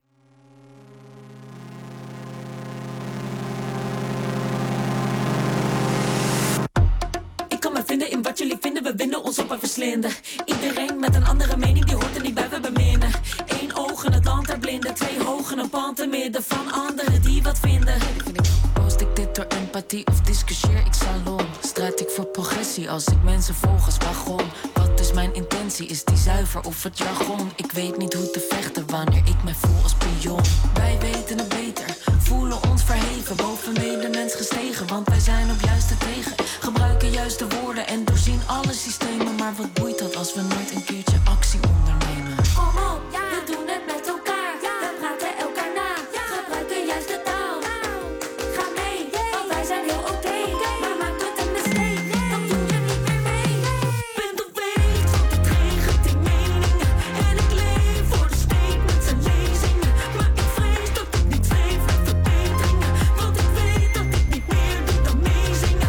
Ik kan me vinden in wat jullie vinden. We winnen ons op en verslinden. Iedereen met een andere mening. waterblinden. Twee hoog en een pand te midden van anderen die wat vinden. Post ik dit door empathie of discussieer ik salon? Strijd ik voor progressie als ik mensen volg als wagon? Wat is mijn intentie? Is die zuiver of het jargon? Ik weet niet hoe te vechten wanneer ik mij voel als pion. Wij weten het beter, voelen ons verheven, boven medemens gestegen, want wij zijn op juiste tegen. Gebruiken juiste woorden en doorzien alle systemen. Maar wat boeit dat als we nooit een keertje actie ondernemen? Kom op, ja. We doen het met elkaar, ja. We praten elkaar na, ja. Gebruiken juist de taal. Ga mee, want wij zijn heel oké, okay. Maar maak het een mistake, dan doe je niet meer mee. Ben de weet, want het regent in meningen. En ik leef voor de statements en lezingen. Maar ik vrees dat ik niet zweef naar verbeteringen. Want ik weet dat ik niet meer doe dan meezingen.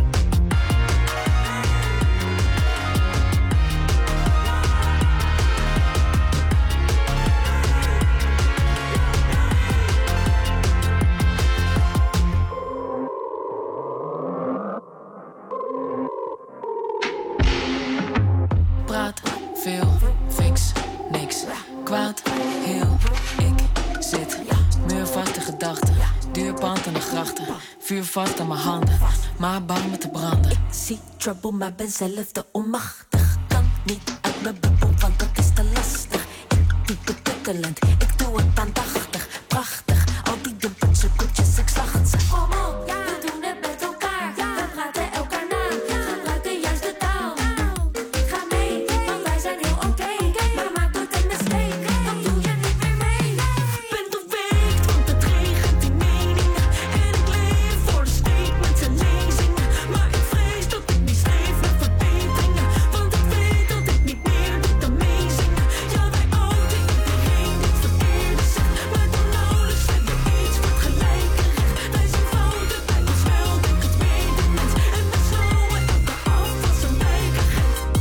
Praat, veel, fix, niks. Kwaad, heel, ik zit. Muurvaste gedachten, duurpand aan de grachten. Vuur vast aan mijn handen, maar bang met te branden. Ik zie trouble, maar ben zelf te onmachtig. Kan niet uit mijn bubbel, want dat is te lastig. Ik doe betuttelend, ik doe het aandachtig. Prachtig, al die dumpertje koetjes, ik slacht ze. Kom op, ja. We doen het met elkaar, ja. We praten elkaar na, ja. Gebruiken juist de taal. Ga mee, want wij zijn heel oké, okay. Maar maak nooit een mistake, dan doe je niet meer mee. Ben doorweekt, want het regent in meningen. En ik leef voor de statements en lezingen. Maar ik vrees dat ik niet streef naar verbeteringen. Want ik weet dat ik niet meer doe dan meezingen. Ja, wij ouden iedereen die het verkeerde zegt. Maar dan nauwelijks hebben iets wat gelijke recht. Wij zijn fouten bij ons wel, denk het medemens. En we snauwen elke af als een wijkagent.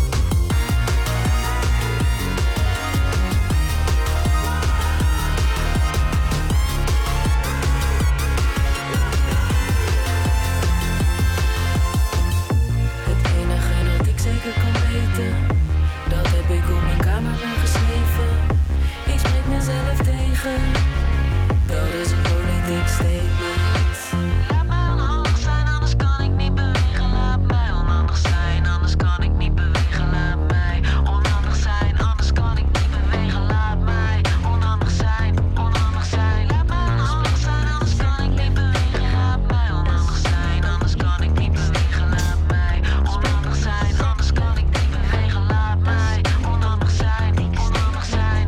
Het enige dat ik zeker kan weten, dat heb ik op mijn kamer geschreven. Ik spreek mezelf tegen, dat is een politiek statement. Laat mij onhandig zijn, anders kan ik niet bewegen. Laat mij onhandig zijn, anders kan ik niet bewegen. Laat mij onhandig zijn, anders kan ik niet bewegen. Laat mij onhandig zijn, onhandig zijn. Laat mij onhandig zijn, anders kan ik niet bewegen. Laat mij onhandig zijn, anders kan ik niet bewegen. Laat mij onhandig zijn, anders kan ik niet bewegen. Laat mij onhandig zijn, onhandig zijn.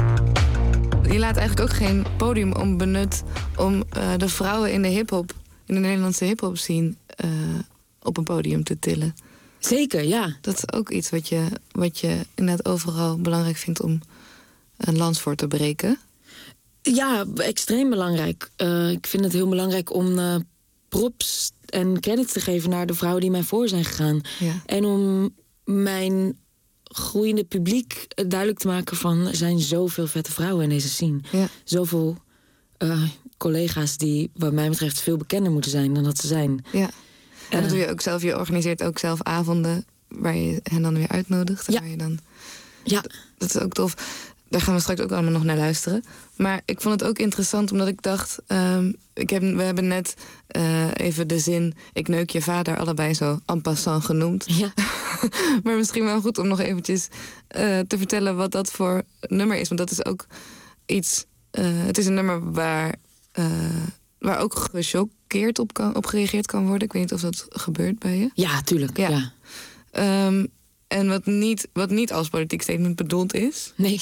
Je laat eigenlijk ook geen podium onbenut om uh, de vrouwen in de hiphop, in de Nederlandse hiphop scene, uh, op een podium te tillen. Zeker, ja. Dat is ook iets wat je, wat je inderdaad overal belangrijk vindt om een lans voor te breken. Ja, extreem belangrijk. Uh, ik vind het heel belangrijk om uh, props en credits te geven naar de vrouwen die mij voor zijn gegaan. Ja. En om mijn groeiende publiek duidelijk te maken van, er zijn zoveel vette vrouwen in deze scene. Ja. Zoveel uh, collega's die wat mij betreft veel bekender moeten zijn dan dat ze zijn. Ja. En dat Uh, doe je ook zelf. Je organiseert ook zelf avonden waar je hen dan weer uitnodigt. En Ja. waar je dan... Ja, Dat is ook tof. Daar gaan we straks ook allemaal nog naar luisteren. Maar ik vond het ook interessant omdat ik dacht... Um, ik heb, we hebben net uh, even de zin... ik neuk je vader allebei zo en passant genoemd. ja. Maar misschien wel goed om nog eventjes uh, te vertellen wat dat voor nummer is. Want dat is ook iets... Uh, het is een nummer waar, uh, waar ook gechoqueerd op, kan, op gereageerd kan worden. Ik weet niet of dat gebeurt bij je. Ja, tuurlijk. Ja. Ja. Um, en wat niet, wat niet als politiek statement bedoeld is... Nee.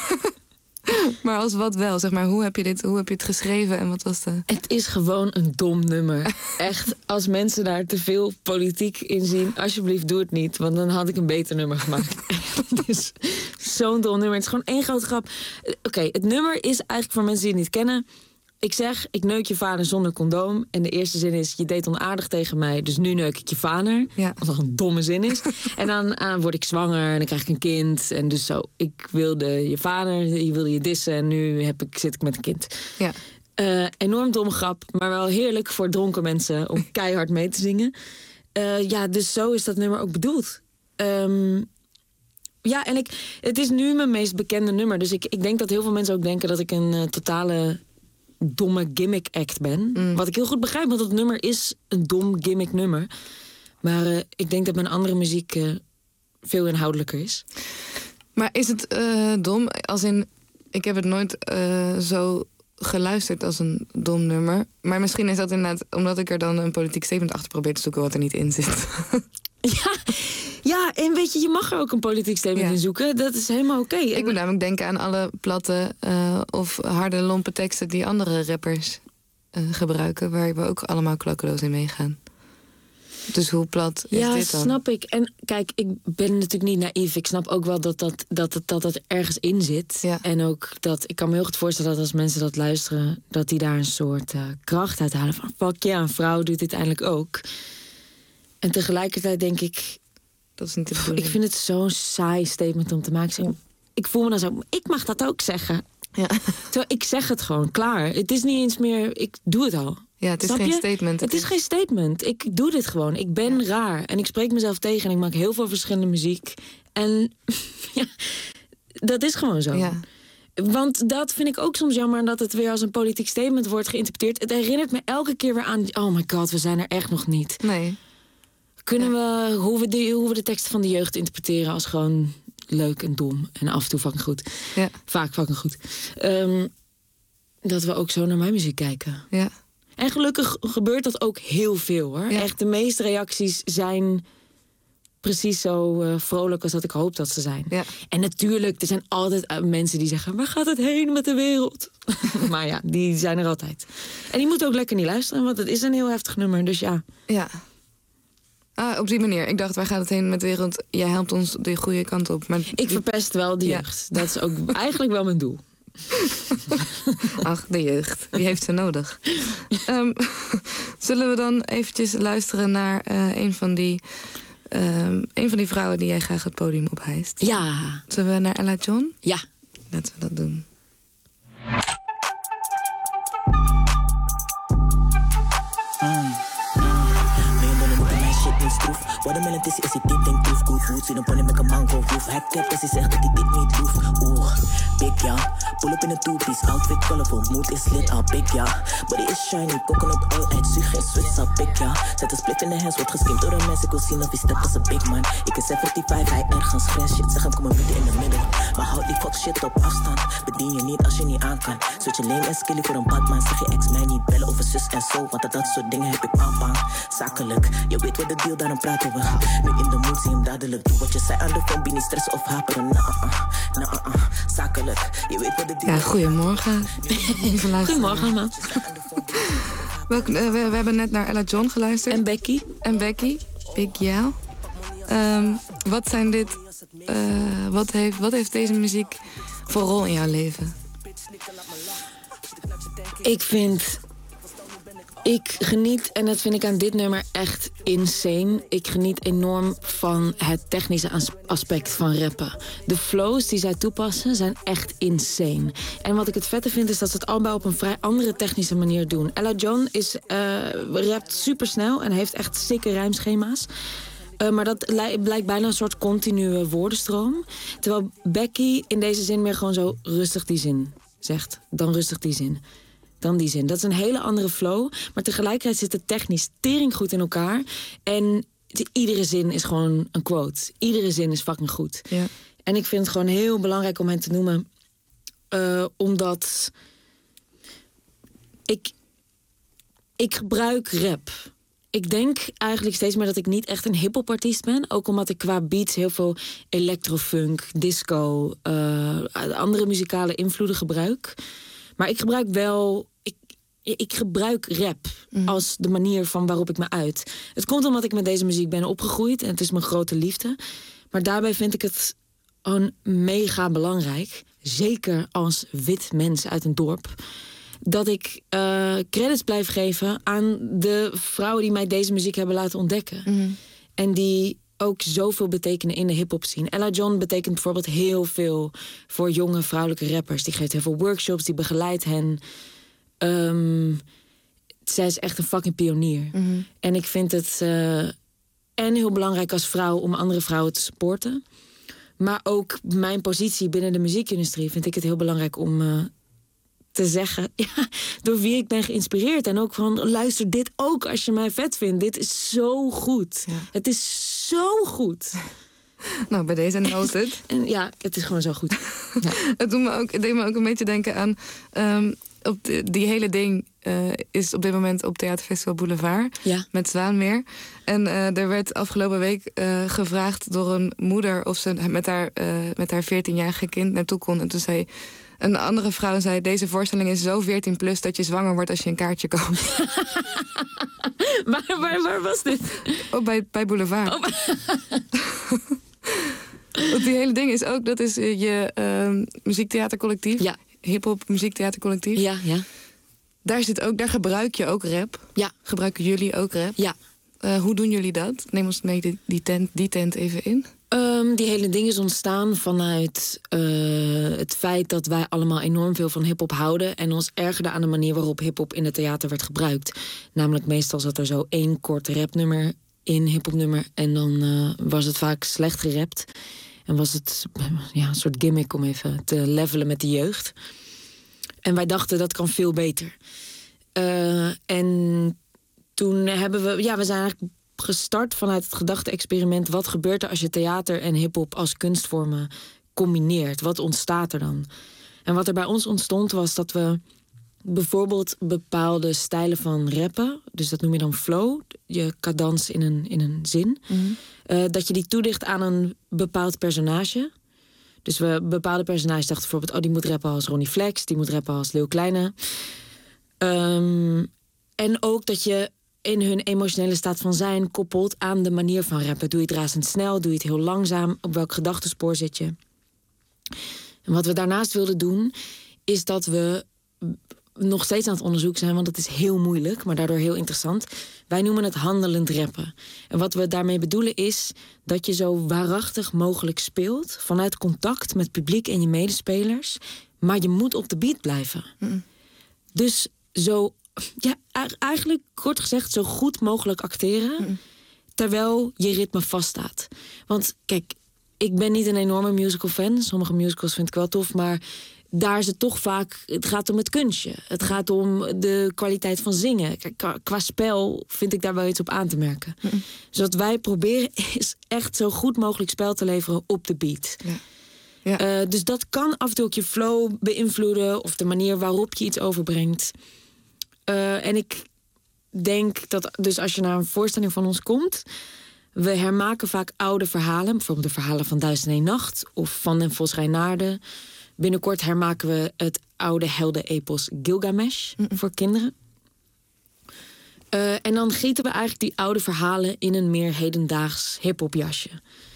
Maar als wat wel, zeg maar, hoe heb je dit, hoe heb je het geschreven en wat was de... Het is gewoon een dom nummer. Echt, als mensen daar te veel politiek in zien, alsjeblieft doe het niet. Want dan had ik een beter nummer gemaakt. Het is zo'n dom nummer. Het is gewoon één grote grap. Oké, okay, het nummer is eigenlijk voor mensen die het niet kennen. Ik zeg, ik neuk je vader zonder condoom. En de eerste zin is, je deed onaardig tegen mij, dus nu neuk ik je vader. Ja. Wat een domme zin is. En dan uh, word ik zwanger en dan krijg ik een kind. En dus zo, ik wilde je vader, je wilde je dissen en nu heb ik, zit ik met een kind. Ja. Uh, enorm domme grap, maar wel heerlijk voor dronken mensen om keihard mee te zingen. Uh, ja, dus zo is dat nummer ook bedoeld. Um, Ja, en ik, het is nu mijn meest bekende nummer. Dus ik, ik denk dat heel veel mensen ook denken dat ik een uh, totale domme gimmick act ben. Mm. Wat ik heel goed begrijp, want het nummer is een dom gimmick nummer. Maar uh, ik denk dat mijn andere muziek uh, veel inhoudelijker is. Maar is het uh, dom? Als in, ik heb het nooit uh, zo geluisterd als een dom nummer. Maar misschien is dat inderdaad omdat ik er dan een politiek statement achter probeer te zoeken wat er niet in zit. Ja, ja, en weet je, je mag er ook een politiek statement ja. in zoeken. Dat is helemaal oké. Okay. Ik moet namelijk denken aan alle platte uh, of harde lompe teksten die andere rappers uh, gebruiken, waar we ook allemaal klakkeloos in meegaan. Dus hoe plat is ja, dit dan? Ja, snap ik. En kijk, ik ben natuurlijk niet naïef. Ik snap ook wel dat dat, dat, dat, dat, dat ergens in zit. Ja. En ook dat, ik kan me heel goed voorstellen dat als mensen dat luisteren, dat die daar een soort uh, kracht uit halen van, fuck ja, een vrouw doet dit eindelijk ook. En tegelijkertijd denk ik, dat is niet de bedoeling. Ik vind het zo'n saai statement om te maken. Ik voel me dan zo, ik mag dat ook zeggen. Ja. Terwijl ik zeg het gewoon, klaar. Het is niet eens meer, ik doe het al. Ja, het is Snap geen je? statement. Het is geen statement. Ik doe dit gewoon. Ik ben ja. raar. En ik spreek mezelf tegen en ik maak heel veel verschillende muziek. En ja, dat is gewoon zo. Ja. Want dat vind ik ook soms jammer, dat het weer als een politiek statement wordt geïnterpreteerd. Het herinnert me elke keer weer aan, oh my god, we zijn er echt nog niet. Nee. Kunnen ja. we, hoe we, de, hoe we de teksten van de jeugd interpreteren als gewoon leuk en dom. En af en toe fucking goed. Ja. Vaak fucking goed. Um, dat we ook zo naar mijn muziek kijken. Ja. En gelukkig gebeurt dat ook heel veel, hoor. Ja. Echt, de meeste reacties zijn precies zo uh, vrolijk als dat ik hoop dat ze zijn. Ja. En natuurlijk, er zijn altijd uh, mensen die zeggen, waar gaat het heen met de wereld? Maar ja, die zijn er altijd. En die moeten ook lekker niet luisteren, want het is een heel heftig nummer, dus ja. Ja. Ah, op die manier. Ik dacht, waar gaat het heen met de wereld? Jij helpt ons de goede kant op. Maar ik verpest wel de jeugd. Ja. Dat is ook eigenlijk wel mijn doel. Ach, de jeugd. Wie heeft ze nodig? Um, zullen we dan eventjes luisteren naar uh, een van die... Um, een van die vrouwen die jij graag het podium ophijst? Ja. Zullen we naar Ella John? Ja. Laten we dat doen. Mm. Watermelon tissie is hij dit denk proef goed goed. Zie een pony met een mango roof. Hij cap als hij zegt dat hij dit niet loeft. Oeh, big ja. Pull up in een two-piece outfit colorful. Mood is lit, al big ja. Body is shiny, coconut oil uit zuur geen Swiss, al big ja. Zet een split in de hands, wordt geskimd door een mens. Ik wil zien of hij stept als een big man. Ik is vijfenzeventig, hij ergens crash shit. Zeg hem kom een midden in de middel. Maar houd die fuck shit op afstand. Bedien je niet als je niet aan kan. Switch je lame en skilly voor een badman. Zeg je ex mij niet bellen over zus en zo. Want dat, dat soort dingen heb ik bang bang. Zakelijk, je weet wat de deal, daarom praten we. Nu in de mood, zie hem dadelijk. Doe wat je zei aan de phone, ben niet stress of haperen. Nah, uh, nah, uh, uh. Zakelijk, je weet wat de deal. Ja, goedemorgen. Goedemorgen, man. Welk, uh, we, we hebben net naar Ella John geluisterd. En Becky. En Becky. Big ja. Um, wat zijn dit... Uh, wat, heeft, wat heeft deze muziek voor rol in jouw leven? Ik vind... Ik geniet, en dat vind ik aan dit nummer echt insane. Ik geniet enorm van het technische aspect van rappen. De flows die zij toepassen zijn echt insane. En wat ik het vette vind is dat ze het allebei op een vrij andere technische manier doen. Ella John is, uh, rapt supersnel en heeft echt sikke rijmschema's. Uh, maar dat li- blijkt bijna een soort continue woordenstroom. Terwijl Becky in deze zin meer gewoon zo rustig die zin zegt. Dan rustig die zin. Dan die zin. Dat is een hele andere flow. Maar tegelijkertijd zit het technisch tering goed in elkaar. En iedere zin is gewoon een quote. Iedere zin is fucking goed. Ja. En ik vind het gewoon heel belangrijk om hen te noemen. Uh, omdat... Ik... Ik gebruik rap. Ik denk eigenlijk steeds meer dat ik niet echt een hip-hop artiest ben. Ook omdat ik qua beats heel veel electrofunk, disco... Uh, andere muzikale invloeden gebruik. Maar ik gebruik wel... Ik, ik gebruik rap mm. als de manier van waarop ik me uit. Het komt omdat ik met deze muziek ben opgegroeid. En het is mijn grote liefde. Maar daarbij vind ik het gewoon mega belangrijk. Zeker als wit mens uit een dorp. Dat ik uh, credits blijf geven aan de vrouwen die mij deze muziek hebben laten ontdekken. Mm. En die ook zoveel betekenen in de hip-hop scene. Ella John betekent bijvoorbeeld heel veel voor jonge vrouwelijke rappers. Die geeft heel veel workshops, die begeleidt hen. Um, zij is echt een fucking pionier. Mm-hmm. En ik vind het uh, en heel belangrijk als vrouw om andere vrouwen te supporten. Maar ook mijn positie binnen de muziekindustrie vind ik het heel belangrijk om uh, te zeggen... Ja, door wie ik ben geïnspireerd. En ook van, luister dit ook als je mij vet vindt. Dit is zo goed. Ja. Het is zo goed. Nou, bij deze noted. En ja, het is gewoon zo goed. Ja. Het doet me ook, het deed me ook een beetje denken aan... Um, op de, die hele ding uh, is op dit moment op Theaterfestival Boulevard. Ja. Met Zwaanmeer. En uh, er werd afgelopen week uh, gevraagd door een moeder... of ze met haar, uh, met haar veertienjarige kind naartoe kon. En toen zei een andere vrouw... zei, deze voorstelling is zo veertien plus dat je zwanger wordt als je een kaartje koopt. waar, waar, waar was dit? Oh, bij, bij Boulevard. Oh, Want die hele ding is ook... dat is je uh, muziektheatercollectief. Ja. Hip-hop muziektheatercollectief. Ja, ja. Daar, zit ook, daar gebruik je ook rap. Ja. Gebruiken jullie ook rap? Ja. Uh, hoe doen jullie dat? Neem ons mee die, die, tent, die tent even in. Um, die hele ding is ontstaan vanuit uh, het feit dat wij allemaal enorm veel van hiphop houden... en ons ergerden aan de manier waarop hiphop in het theater werd gebruikt. Namelijk meestal zat er zo één kort rapnummer in, hiphopnummer... en dan uh, was het vaak slecht gerapt... En was het ja, een soort gimmick om even te levelen met de jeugd. En wij dachten, dat kan veel beter. Uh, en toen hebben we... Ja, we zijn eigenlijk gestart vanuit het gedachte-experiment... wat gebeurt er als je theater en hiphop als kunstvormen combineert? Wat ontstaat er dan? En wat er bij ons ontstond was dat we... bijvoorbeeld bepaalde stijlen van rappen... dus dat noem je dan flow, je cadans in een, in een zin... Mm-hmm. Uh, dat je die toedicht aan een bepaald personage. Dus we bepaalde personages dachten bijvoorbeeld... oh, die moet rappen als Ronnie Flex, die moet rappen als Leeuw Kleine. Um, en ook dat je in hun emotionele staat van zijn... koppelt aan de manier van rappen. Doe je het razendsnel, doe je het heel langzaam... op welk gedachtenspoor zit je? En wat we daarnaast wilden doen... is dat we... nog steeds aan het onderzoek zijn, want het is heel moeilijk... maar daardoor heel interessant. Wij noemen het handelend rappen. En wat we daarmee bedoelen is... dat je zo waarachtig mogelijk speelt... vanuit contact met publiek en je medespelers... maar je moet op de beat blijven. Mm. Dus zo... ja, eigenlijk kort gezegd zo goed mogelijk acteren... Mm. terwijl je ritme vaststaat. Want kijk, ik ben niet een enorme musical fan. Sommige musicals vind ik wel tof, maar... daar is het toch vaak... het gaat om het kunstje. Het gaat om de kwaliteit van zingen. Kijk, qua spel vind ik daar wel iets op aan te merken. Mm. Dus wat wij proberen is echt zo goed mogelijk spel te leveren op de beat. Ja. Ja. Uh, dus dat kan af en toe ook je flow beïnvloeden... of de manier waarop je iets overbrengt. Uh, en ik denk dat dus als je naar een voorstelling van ons komt... we hermaken vaak oude verhalen. Bijvoorbeeld de verhalen van Duizend en één Nacht... of van den Vos Reinaarden... Binnenkort hermaken we het oude heldenepos Gilgamesh mm-mm. voor kinderen. Uh, en dan gieten we eigenlijk die oude verhalen in een meer hedendaags hiphop jasje.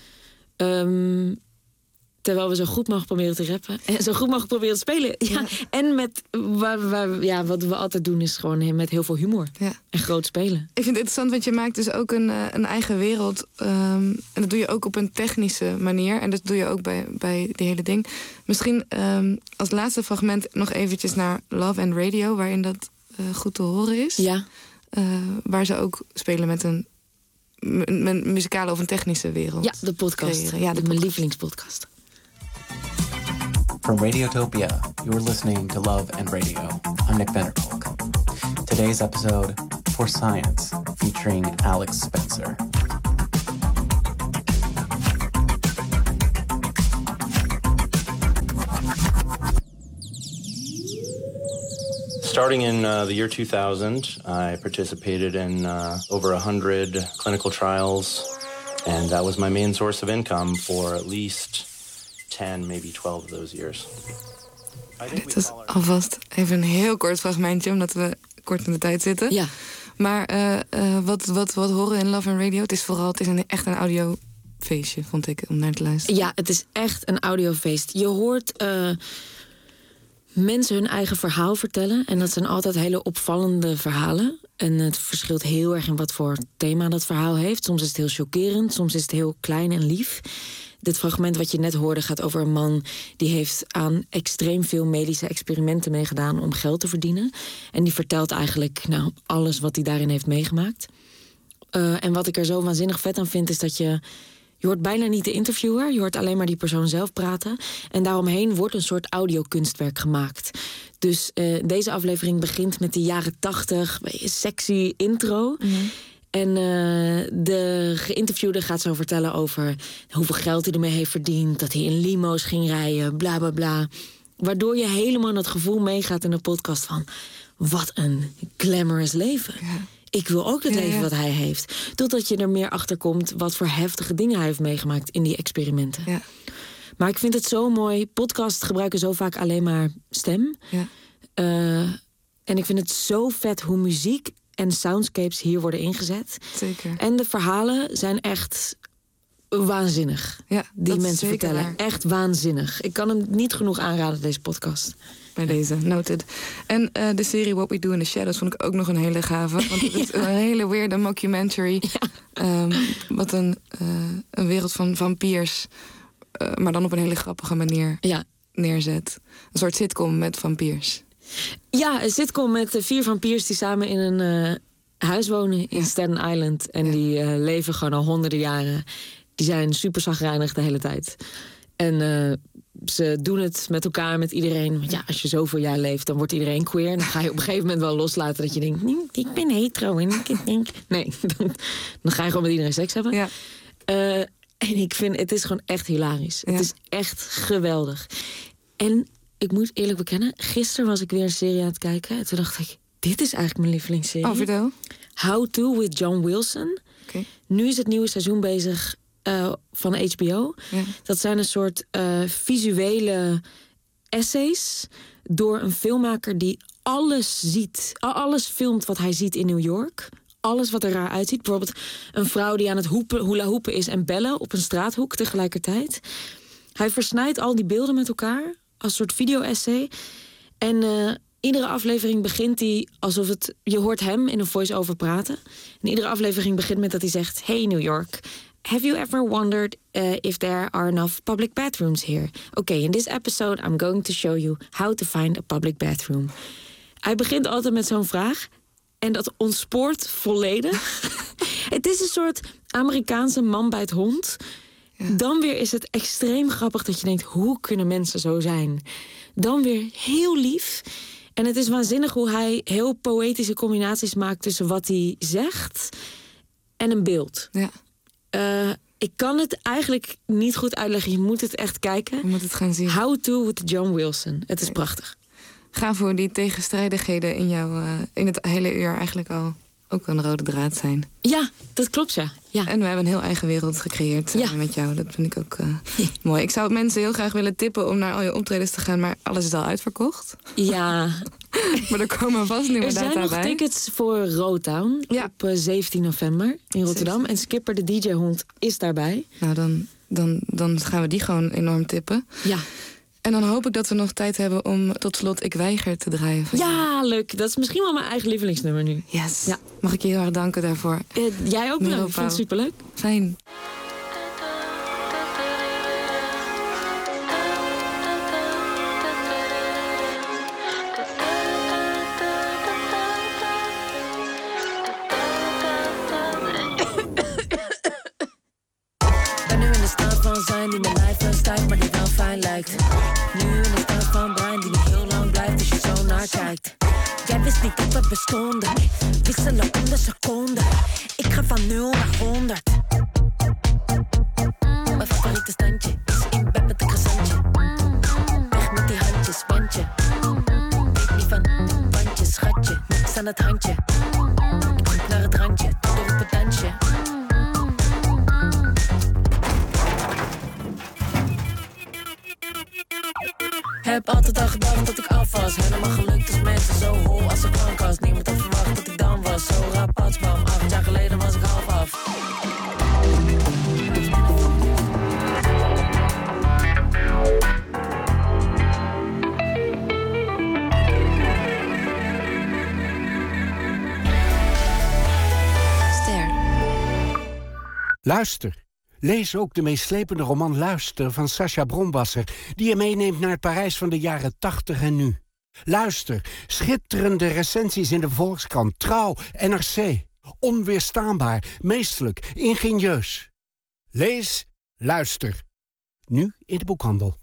Um, terwijl we zo goed mogelijk proberen te rappen. En zo goed mogelijk proberen te spelen. Ja. Ja. En met, waar, waar, ja, wat we altijd doen is gewoon met heel veel humor. Ja. En groot spelen. Ik vind het interessant, want je maakt dus ook een, een eigen wereld. Um, en dat doe je ook op een technische manier. En dat doe je ook bij, bij die hele ding. Misschien um, als laatste fragment nog eventjes naar Love and Radio... waarin dat uh, goed te horen is. Ja. Uh, waar ze ook spelen met een, met een muzikale of een technische wereld. Ja, de podcast. Creëren. Ja, de mijn lievelingspodcast. From Radiotopia, you're listening to Love and Radio. I'm Nick Vanderkolk. Today's episode, For Science, featuring Alex Spencer. Starting in uh, the year two thousand, I participated in uh, over one hundred clinical trials, and that was my main source of income for at least ten, maybe twelve of those years. Dit is alvast even een heel kort fragmentje, omdat we kort in de tijd zitten. Ja. Maar uh, uh, wat, wat, wat horen in Love and Radio? Het is vooral, het is een, echt een audiofeestje, vond ik, om naar te luisteren. Ja, het is echt een audiofeest. Je hoort uh, mensen hun eigen verhaal vertellen. En dat zijn altijd hele opvallende verhalen. En het verschilt heel erg in wat voor thema dat verhaal heeft. Soms is het heel chockerend, soms is het heel klein en lief. Dit fragment wat je net hoorde gaat over een man... die heeft aan extreem veel medische experimenten meegedaan om geld te verdienen. En die vertelt eigenlijk nou, alles wat hij daarin heeft meegemaakt. Uh, en wat ik er zo waanzinnig vet aan vind is dat je... Je hoort bijna niet de interviewer, je hoort alleen maar die persoon zelf praten. En daaromheen wordt een soort audiokunstwerk gemaakt. Dus uh, deze aflevering begint met die jaren tachtig, sexy intro. Mm-hmm. En uh, de geïnterviewde gaat zo vertellen over hoeveel geld hij ermee heeft verdiend, dat hij in limo's ging rijden, bla bla bla. Waardoor je helemaal het gevoel meegaat in de podcast van, wat een glamorous leven. Ja. Ik wil ook het ja, leven ja. wat hij heeft. Totdat je er meer achter komt wat voor heftige dingen hij heeft meegemaakt in die experimenten. Ja. Maar ik vind het zo mooi. Podcasts gebruiken zo vaak alleen maar stem. Ja. Uh, en ik vind het zo vet hoe muziek en soundscapes hier worden ingezet. Zeker. En de verhalen zijn echt waanzinnig. Ja, die mensen vertellen. Waar. Echt waanzinnig. Ik kan hem niet genoeg aanraden, deze podcast. Bij deze, noted. En uh, de serie What We Do in the Shadows vond ik ook nog een hele gave. Want het is ja. een hele weirde mockumentary. Ja. Um, wat een, uh, een wereld van vampiers, uh, maar dan op een hele grappige manier ja. neerzet. Een soort sitcom met vampiers. Ja, een sitcom met uh, vier vampiers die samen in een uh, huis wonen in ja. Staten Island. En ja. die uh, leven gewoon al honderden jaren. Die zijn super chagrijnig de hele tijd. En uh, ze doen het met elkaar, met iedereen. Want ja, als je zoveel jaar leeft, dan wordt iedereen queer. En dan ga je op een gegeven moment wel loslaten dat je denkt, nee, ik ben hetero. En ik denk, nee, dan, dan ga je gewoon met iedereen seks hebben. Ja. Uh, en ik vind, het is gewoon echt hilarisch. Ja. Het is echt geweldig. En ik moet eerlijk bekennen, gisteren was ik weer een serie aan het kijken. En toen dacht ik, dit is eigenlijk mijn lievelingsserie. Oh, vertel. How To with John Wilson. Okay. Nu is het nieuwe seizoen bezig uh, van H B O. Ja. Dat zijn een soort uh, visuele essays door een filmmaker die alles ziet. Alles filmt wat hij ziet in New York. Alles wat er raar uitziet. Bijvoorbeeld een vrouw die aan het hoepen, hula hoepen is en bellen op een straathoek tegelijkertijd. Hij versnijdt al die beelden met elkaar als soort video-essay. En uh, iedere aflevering begint hij alsof het... Je hoort hem in een voice-over praten. En iedere aflevering begint met dat hij zegt, hey New York, have you ever wondered uh, if there are enough public bathrooms here? Okay, in this episode I'm going to show you how to find a public bathroom. Hij begint altijd met zo'n vraag. En dat ontspoort volledig. Het is een soort Amerikaanse man bij het hond. Ja. Dan weer is het extreem grappig dat je denkt, hoe kunnen mensen zo zijn? Dan weer heel lief. En het is waanzinnig hoe hij heel poëtische combinaties maakt tussen wat hij zegt en een beeld. Ja. Uh, ik kan het eigenlijk niet goed uitleggen. Je moet het echt kijken. Je moet het gaan zien. How To with John Wilson. Het is prachtig. Ga voor die tegenstrijdigheden in jou uh, in het hele uur eigenlijk al ook een rode draad zijn. Ja, dat klopt, ja. ja. En we hebben een heel eigen wereld gecreëerd samen ja. met jou. Dat vind ik ook uh, mooi. Ik zou mensen heel graag willen tippen om naar al je optredens te gaan, maar alles is al uitverkocht. Ja. Maar er komen vast nieuwe data bij. Er zijn nog bij. tickets voor Roadtown ja. op uh, zeventien november in Rotterdam. En Skipper de D J-hond is daarbij. Nou, dan, dan, dan gaan we die gewoon enorm tippen. Ja. En dan hoop ik dat we nog tijd hebben om tot slot Ik Weiger te draaien. Ja, leuk. Dat is misschien wel mijn eigen lievelingsnummer nu. Yes. Ja. Mag ik je heel erg danken daarvoor. Uh, jij ook bedankt. Ik vond het superleuk. Fijn. Ben nu in de staat van zijn die mijn lijf stijgt, maar die wel fijn lijkt. Nu in de staat van brein die niet heel lang blijft als je zo naar kijkt. Jij wist niet dat we bestonden, wisselen om de seconde. Ik ga van nul naar honderd. Mijn favoriete standje is in bed met een croissantje. Weg met die handjes, bandje. Weet niet van bandjes, schatje. Niks aan het handje. Ik zoek naar het randje, tot op het dansje. Heb altijd al gedacht dat ik af was. Helemaal gelukt als mensen zo hol als een klankkast. Niemand had verwacht dat ik dan was. Zo rap patsbam, acht jaar geleden was ik half af. Ster. Luister. Lees ook de meeslepende roman Luister van Sacha Bronwasser, die je meeneemt naar het Parijs van de jaren tachtig en nu. Luister, schitterende recensies in de Volkskrant, Trouw, N R C. Onweerstaanbaar, meesterlijk, ingenieus. Lees Luister. Nu in de boekhandel.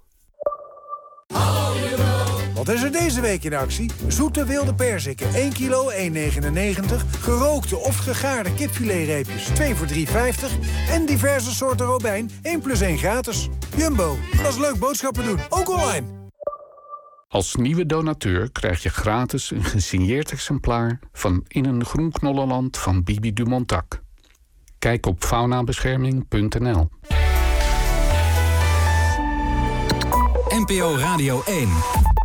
Wat is er deze week in actie? Zoete wilde perziken, één kilo, één negenennegentig. Gerookte of gegaarde kipfiletreepjes, twee voor drie vijftig. En diverse soorten robijn, één plus één gratis. Jumbo, dat is leuk boodschappen doen, ook online. Als nieuwe donateur krijg je gratis een gesigneerd exemplaar van In een groen knollenland van Bibi Dumontac. Kijk op faunabescherming punt n l. N P O Radio één.